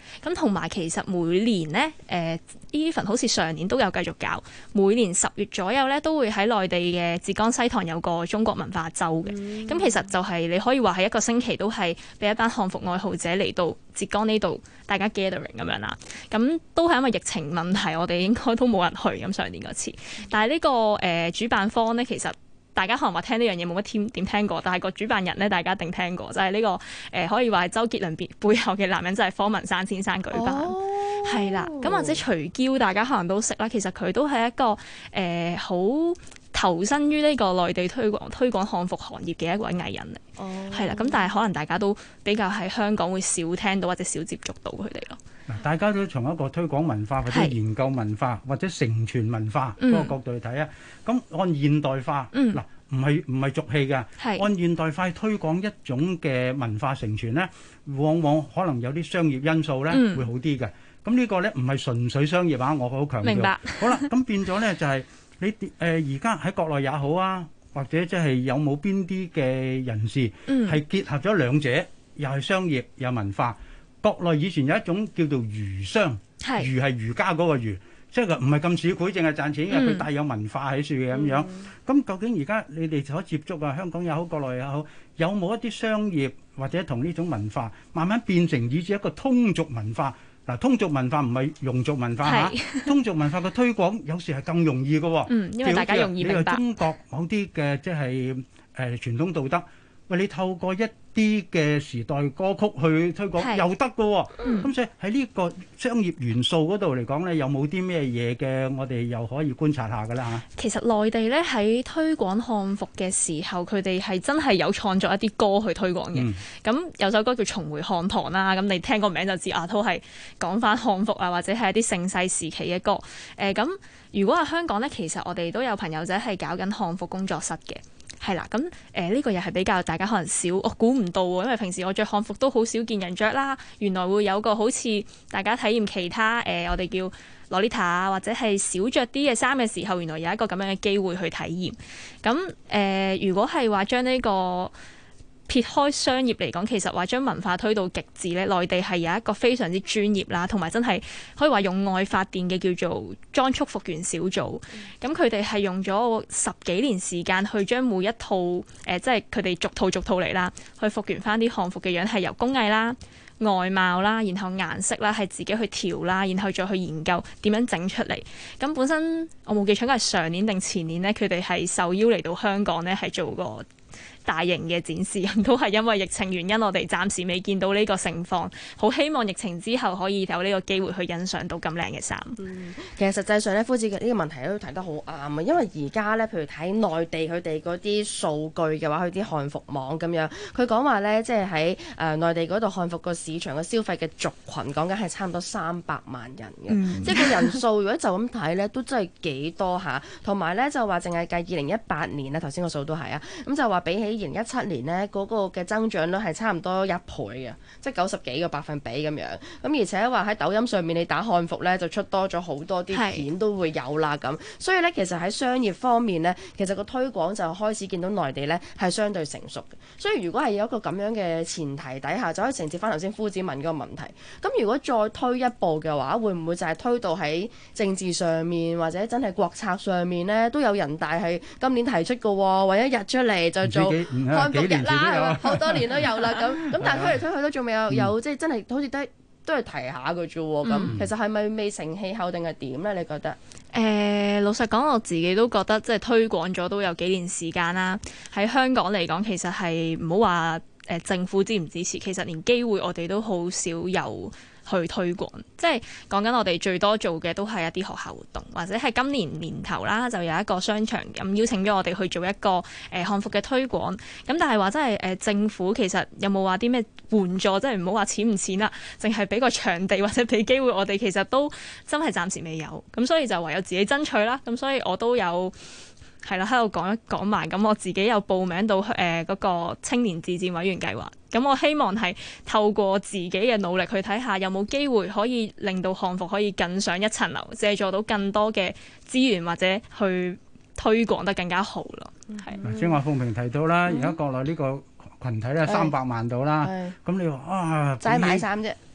咁同埋其實每年呢 even 好似上年都有繼續搞，每年10月左右呢都會喺內地嘅浙江西塘有個中國文化週嘅。咁其實就係你可以話係一個星期都係俾一班漢服愛好者嚟到浙江呢度大家 gathering 咁樣啦。咁都係因為疫情問題，我哋應該都冇人去咁上年嗰次。但係呢個主辦方呢，其實大家可能話聽呢樣嘢冇乜點聽過，但係個主辦人咧，大家一定聽過，就係呢個可以話係周杰倫背後嘅男人，就係方文山先生舉辦，係啦。咁或者徐嬌，大家可能都識啦。其實佢都係一個好投身於呢個內地推廣漢服行業嘅一位藝人嚟，係啦。咁但係可能大家都比較喺香港會少聽到或者少接觸到佢哋咯。 大家都從一個推廣文化或者研究文化或者承傳文化嗰個角度去睇啊。咁按現代化嗱，唔係俗氣嘅，按現代化推廣一種嘅文化承傳咧，往往可能有啲商業因素咧會好啲嘅。咁呢個咧唔係純粹商業啊，我好強調。明白。好啦，咁變咗咧就係你而家喺國內也好啊，或者即係有冇邊啲嘅人士係結合咗兩者，又係商業又文化。國內以前有一種叫做儒商，儒係儒家嗰個儒，即係佢唔係咁市儈，淨係賺錢嘅，佢帶有文化喺處嘅咁樣。咁究竟而家你哋所接觸啊，香港也好，國內也好，有冇一啲商業或者同呢種文化慢慢變成以至一個通俗文化？嗱，通俗文化唔係庸俗文化嚇，通俗文化嘅推廣有時係更容易嘅。 因為大家容易明白。 你話中國某啲嘅即係傳統道德，喂，你透過一啲嘅時代歌曲去推廣又得嘅。咁所以喺呢個商業元素嗰度嚟講咧，有冇啲咩嘢嘅我哋又可以觀察下㗎啦嚇？ 其實內地咧喺推廣漢服嘅時候，佢哋係真係有創作一啲歌去推廣嘅。咁有首歌叫《重回漢唐》啦，咁你聽個名就知都係講翻漢服啊，或者係一啲盛世時期嘅歌。咁如果係香港咧，其實我哋都有朋友仔係搞緊漢服工作室嘅。係啦，咁呢個又係比較大家可能少，我估唔到喎，因為平時我着漢服都好少見人着啦。原來會有個好似大家體驗其他我哋叫洛麗塔或者係少着啲嘅衫嘅時候，原來有一個咁樣嘅機會去體驗。咁如果係話將呢個撇開商業嚟講，其實話將文化推到極致咧，內地係有一個非常之專業啦，同埋真係可以話用愛發電嘅叫做裝束復原小組。咁佢哋係用咗10幾年時間去將每一套即係佢哋逐套嚟啦，去復原翻啲漢服嘅樣，係由工藝啦、外貌啦，然後顏色啦，係自己去調啦，然後再去研究點樣整出嚟。咁本身我冇記錯，應該係上年定前年呢，佢哋係受邀嚟到香港呢，係做個大型嘅展示，都係因為疫情原因，我哋暫時未見到呢個盛況。好希望疫情之後可以有呢個機會去欣賞到咁靚嘅衫。 其實實際上咧，夫子嘅呢個問題都提得好啱啊！因為而家咧，譬如睇內地佢哋嗰啲數據嘅話，佢啲漢服網咁樣，佢講話咧，即係喺內地嗰度漢服個市場嘅消費嘅族群，講緊係差唔多300萬人嘅，即係個人數如果就咁睇咧，都真係幾多下。同埋咧就話淨係計2018年啦，頭先個數都係啊，咁就話比起2017年呢嗰個嘅增長率係差唔多1倍嘅，即係90幾個百分比咁樣。咁而且話喺抖音上面你打漢服呢，就出多咗好多啲片都會有啦咁。所以呢，其實喺商業方面呢，其實個推廣就開始見到內地呢係相對成熟嘅。所以如果係有一個咁樣嘅前提底下，就可以承接翻頭先夫子問嗰個問題。咁如果再推一步嘅話，會唔會就係推到喺政治上面或者真係國策上面呢？都有人大係今年提出嘅喎，為一日出嚟就做漢服日啦，好多年都有啦。咁但係推嚟推去都仲未有即係真係好似都係提下嘅啫喎。咁其實係咪未成氣候定係點咧？你覺得？ 老實講，我自己都覺得即係推廣咗都有幾年時間啦。喺香港嚟講，其實係唔好話政府支唔支持，其實連機會我哋都好少有去推廣。即係講緊我哋最多做嘅都係一啲學校活動，或者係今年年頭啦，就有一個商場咁邀請咗我哋去做一個漢服嘅推廣。咁但係話真係政府其實有冇話啲咩援助？即係唔好話錢唔錢啦，淨係俾個場地或者俾機會我哋，其實都真係暫時未有。咁所以就唯有自己爭取啦。咁所以我都有係啦，喺度講一講埋。咁我自己有報名到嗰個青年自薦委員計劃。咁我希望係透過自己嘅努力去睇下有冇機會可以令到漢服可以更上一層樓，借助到更多嘅資源或者去推廣得更加好咯。係。 先話鳳萍提到啦，而家國內呢個群體咧300萬度啦，咁你話啊， 齋買衫啫，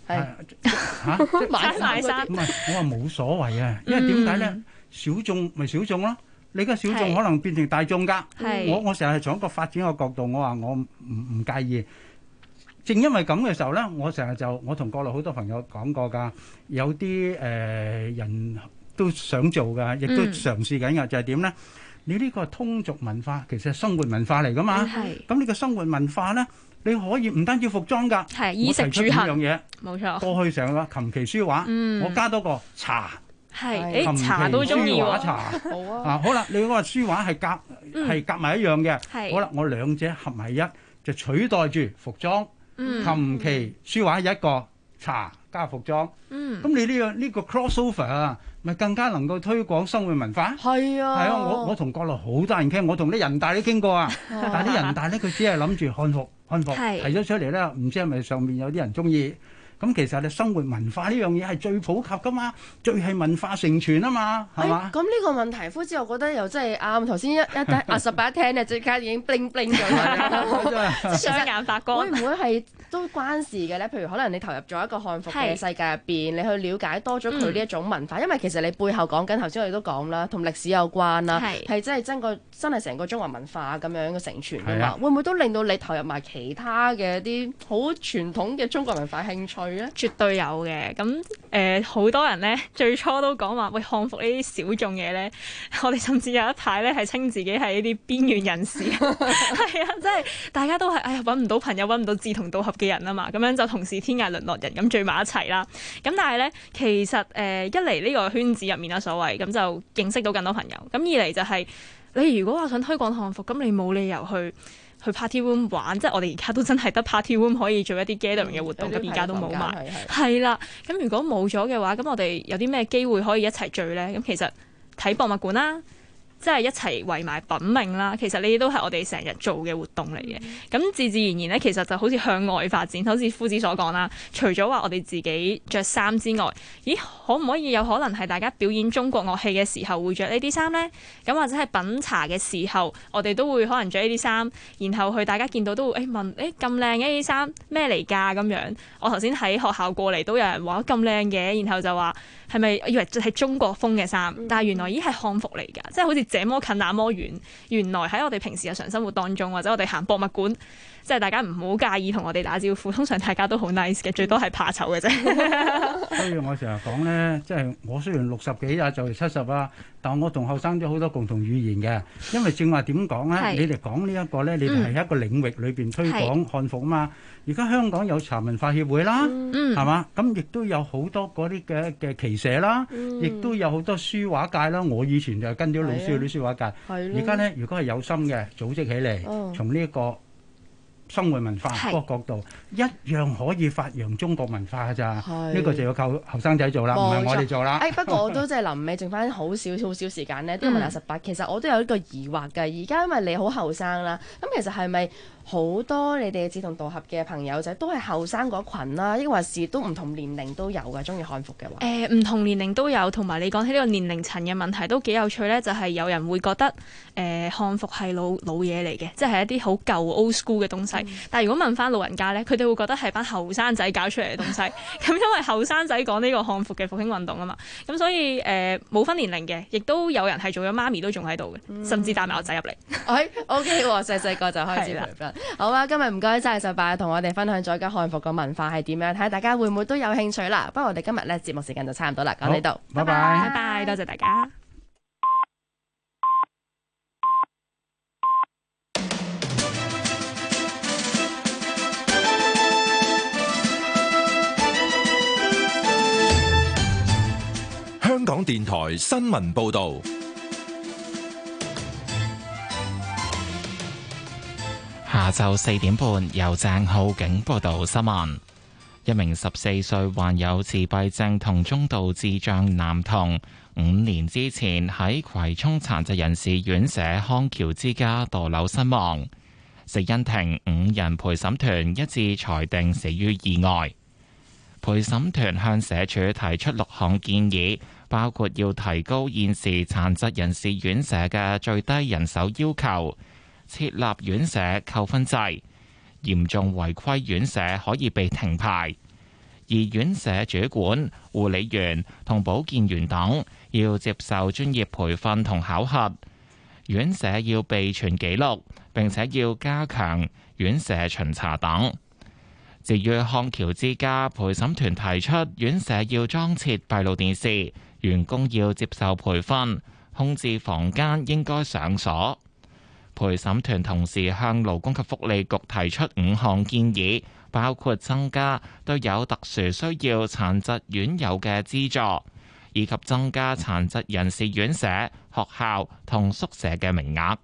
買晒衫。 唔係，我話冇所謂啊，因為點解咧？小眾咪小眾咯。你而家小眾可能變成大眾㗎。我成日係從一個發展嘅角度，我話我唔介意。正因為咁嘅時候咧，我同國內好多朋友講過㗎，有啲人都想做㗎，亦都嘗試緊㗎，就係點咧？你呢個通俗文化其實係生活文化嚟㗎嘛。咁呢個生活文化咧，你可以唔單止服裝㗎， 衣食住行樣嘢。 冇錯。 過去成個琴棋書畫，我加多個茶。 係，茶都中意喎。 茶好啊。好啦，你嗰個書畫係夾埋一樣嘅。好啦，我兩者合埋一，就取代住服裝。琴棋書畫一個，茶加服裝。咁你呢個 crossover 啊，咪更加能夠推廣生活文化。 係啊。 係啊，我同國內好多人傾，我同啲人大都傾過啊。但係啲人大咧，佢只係諗住漢服提咗出嚟咧，唔知係咪上面有啲人中意。咁其實你生活文化呢樣嘢係最普及噶嘛，最係文化承傳啊嘛，係嘛？ 咁呢個問題，夫子我覺得又真係啱。頭先18一聽咧，即刻已經 bling bling 咗啦， 雙眼發光。 會唔會係都關事嘅咧？譬如可能你投入咗一個漢服嘅世界入邊，你去了解多咗佢呢一種文化，因為其實你背後講緊頭先我哋都講啦，同歷史有關啦，係真係真係成個中華文化咁樣嘅承傳㗎嘛。會唔會都令到你投入埋其他嘅啲好傳統嘅中國文化興趣？ 絕對有嘅，咁好多人咧最初都講話，喂，漢服呢啲小眾嘢咧，我哋甚至有一排咧係稱自己係呢啲邊緣人士，係啊，即係大家都係揾唔到朋友，揾唔到志同道合嘅人啊嘛，咁樣就同是天涯淪落人咁聚埋一齊啦。咁但係咧，其實一嚟呢個圈子入面啦，所謂咁就認識到更多朋友，咁二嚟就係你如果話想推廣漢服，咁你冇理由去 party room 玩，即係我哋而家都真係得 party room 可以做一啲 gathering 嘅活動，咁而家都冇埋，係啦。咁如果冇咗嘅話，咁我哋有啲咩機會可以一齊聚咧？咁其實睇博物館啦。即係一齊圍埋品茗啦，其實呢啲都係我哋成日做嘅活動嚟嘅。咁自然然咧，其實就好似向外發展，好似夫子所講啦。除咗話我哋自己着衫之外，咦，可唔可以有可能係大家表演中國樂器嘅時候會着呢啲衫呢？咁或者係品茶嘅時候，我哋都會可能着呢啲衫，然後去大家見到都會問咁靚嘅呢啲衫咩嚟㗎咁樣。我頭先喺學校過嚟都有人話咁靚嘅，然後就話係咪以為係中國風嘅衫？但係原來係漢服嚟㗎，即係好似這麼近那麼遠，原來喺我哋平時日常生活當中，或者我哋行博物館，即係大家唔好介意同我哋打招呼，通常大家都好 nice 嘅，最多係怕醜嘅啫。 所以我成日講咧，即係我雖然60幾啊，就嚟70啊，但我同後生咗好多共同語言嘅，因為正話點講咧？你哋講呢一個咧，你哋係一個領域裏邊推廣漢服啊嘛。而家香港有茶文化協會啦，係嘛？咁亦都有好多嗰啲嘅旗社啦，亦都有好多書畫界啦。我以前就跟啲老師去啲書畫界，而家咧如果係有心嘅組織起嚟，從呢一個生活文化嗰個角度，一樣可以發揚中國文化㗎咋。呢個就要靠後生仔做啦，唔係我哋做啦。 不過我都即係臨尾剩翻好少時間咧，都要問下18。其實我都有一個疑惑㗎。而家因為你好後生啦，咁其實係咪好多你哋志同道合嘅朋友仔都係後生嗰羣啦？抑或是都唔同年齡都有㗎？中意漢服嘅話， 唔同年齡都有，同埋你講起呢個年齡層嘅問題都幾有趣咧。就係有人會覺得漢服係老嘢嚟嘅，即係一啲好舊 old school 嘅東西。但係如果問翻老人家咧，佢哋會覺得係班後生仔搞出嚟嘅東西。咁因為後生仔講呢個漢服嘅復興運動啊嘛，咁所以冇分年齡嘅，亦都有人係做咗媽咪都仲喺度嘅，甚至帶埋個仔入嚟。 OK 喎，細個就開始培訓。好啊，今日唔該晒18同我哋分享咗而家漢服嘅文化係點樣，睇下大家會唔會都有興趣啦。不過我哋今日咧節目時間就差唔多啦，講呢度， 拜拜， 拜拜，多謝大家。 香港電台新聞報導， 下晝4點半由鄭浩景報道新聞。一名14歲患有自閉症同中度智障男童5年之前喺葵涌殘疾人士院舍康橋之家墮樓身亡，死因庭5人陪審團一致裁定死於意外。陪審團向社署提出6項建議，包括要提高現時殘疾人士院舍嘅最低人手要求，設立院舍扣分制，嚴重違規院舍可以被停牌， 而院舍主管、護理員同保健員等要接受專業培訓同考核。院舍要備存記錄，並且要加強院舍巡查等。至於康橋之家陪審團提出，院舍要裝設閉路電視，員工要接受培訓，空置房間應該上鎖。陪審團同時向勞工及福利局提出5項建議，包括增加對有特殊需要殘疾院友嘅資助，以及增加殘疾人士院舍、學校同宿舍嘅名額。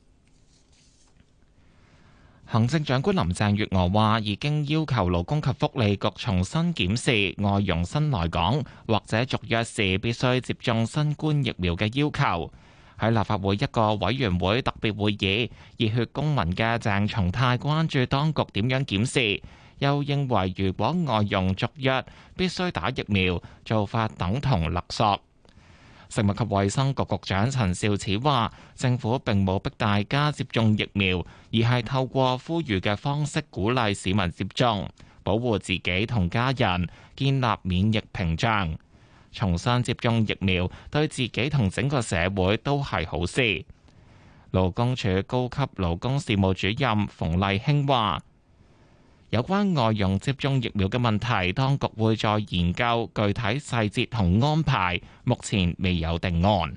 行政長官林鄭月娥話，已經要求勞工及福利局重新檢視外傭新來港或者續約時必須接種新冠疫苗嘅要求。喺立法會一個委員會特別會議，熱血公民嘅鄭松泰關注當局點樣檢視，又認為如果外傭續約必須打疫苗，做法等同勒索。食物及衛生局局長陳肇始話，政府並冇逼大家接種疫苗，而係透過呼籲嘅方式鼓勵市民接種，保護自己同家人，建立免疫屏障。重新接種疫苗對自己同整個社會都係好事。勞工處高級勞工事務主任馮麗卿話，有關外傭接種疫苗嘅問題，當局會再研究具體細節同安排，目前未有定案。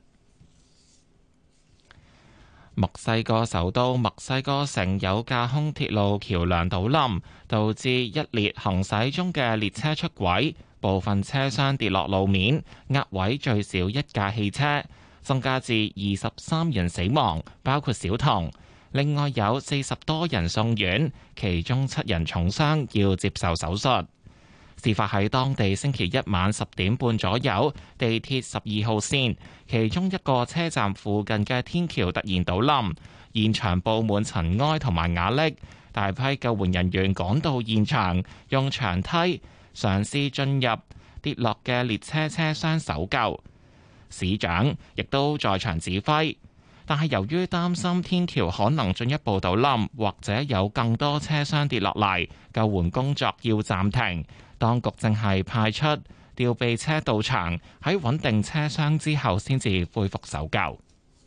墨西哥首都墨西哥城有架空鐵路橋梁倒冧，導致一列行駛中嘅列車出軌，部分車廂跌落路面，壓毀最少一架汽車，增加至23人死亡，包括小童。另外有40多人送院，其中7人重傷，要接受手術。事發喺當地星期一晚10點半左右，地鐵12號線其中一個車站附近嘅天橋突然倒冧，現場佈滿塵埃同埋瓦礫，大批救援人員趕到現場，用長梯嘗試進入跌落嘅列車車廂搜救。市長亦都在場指揮。但係由於擔心天橋可能進一步倒冧，或者有更多車廂跌落嚟，救援工作要暫停。當局正係派出吊臂車到場，喺穩定車廂之後先至恢復搜救。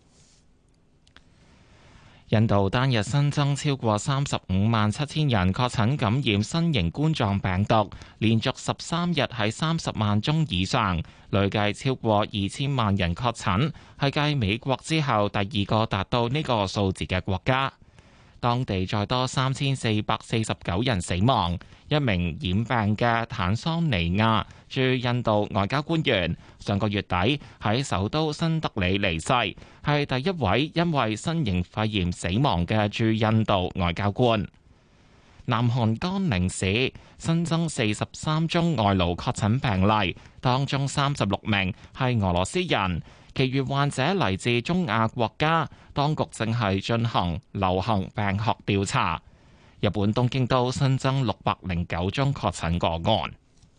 印度單日新增超過357000人確診感染新型冠狀病毒，連續13日喺30萬宗以上，累計超過2000萬人確診，係繼美國之後第2個達到呢個數字嘅國家。當地再多3449人死亡。一名染病嘅坦桑尼亞駐印度外交官員上個月底喺首都新德里離世，係第一位因為新型肺炎死亡嘅駐印度外交官。南韓江寧市新增43宗外勞確診病例，當中36名係俄羅斯人，其餘患者嚟自中亞國家，當局正係進行流行病學調查。日本東京都新增609宗確診個案。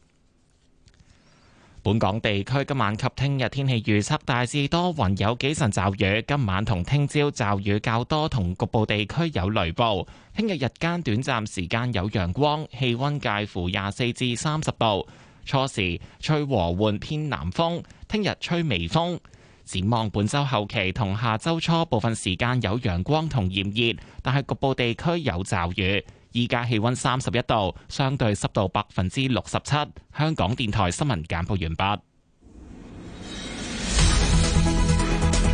本港地區今晚及聽日天氣預測大致多雲，有幾陣驟雨。今晚同聽朝驟雨較多，同局部地區有雷暴。聽日日間短暫時間有陽光，氣溫介乎24至30度。初時吹和緩偏南風，聽日吹微風。展望本週後期同下週初部分時間有陽光同炎熱，但係局部地區有驟雨。依家氣溫31度，相對濕度67%。香港電台新聞簡報完畢。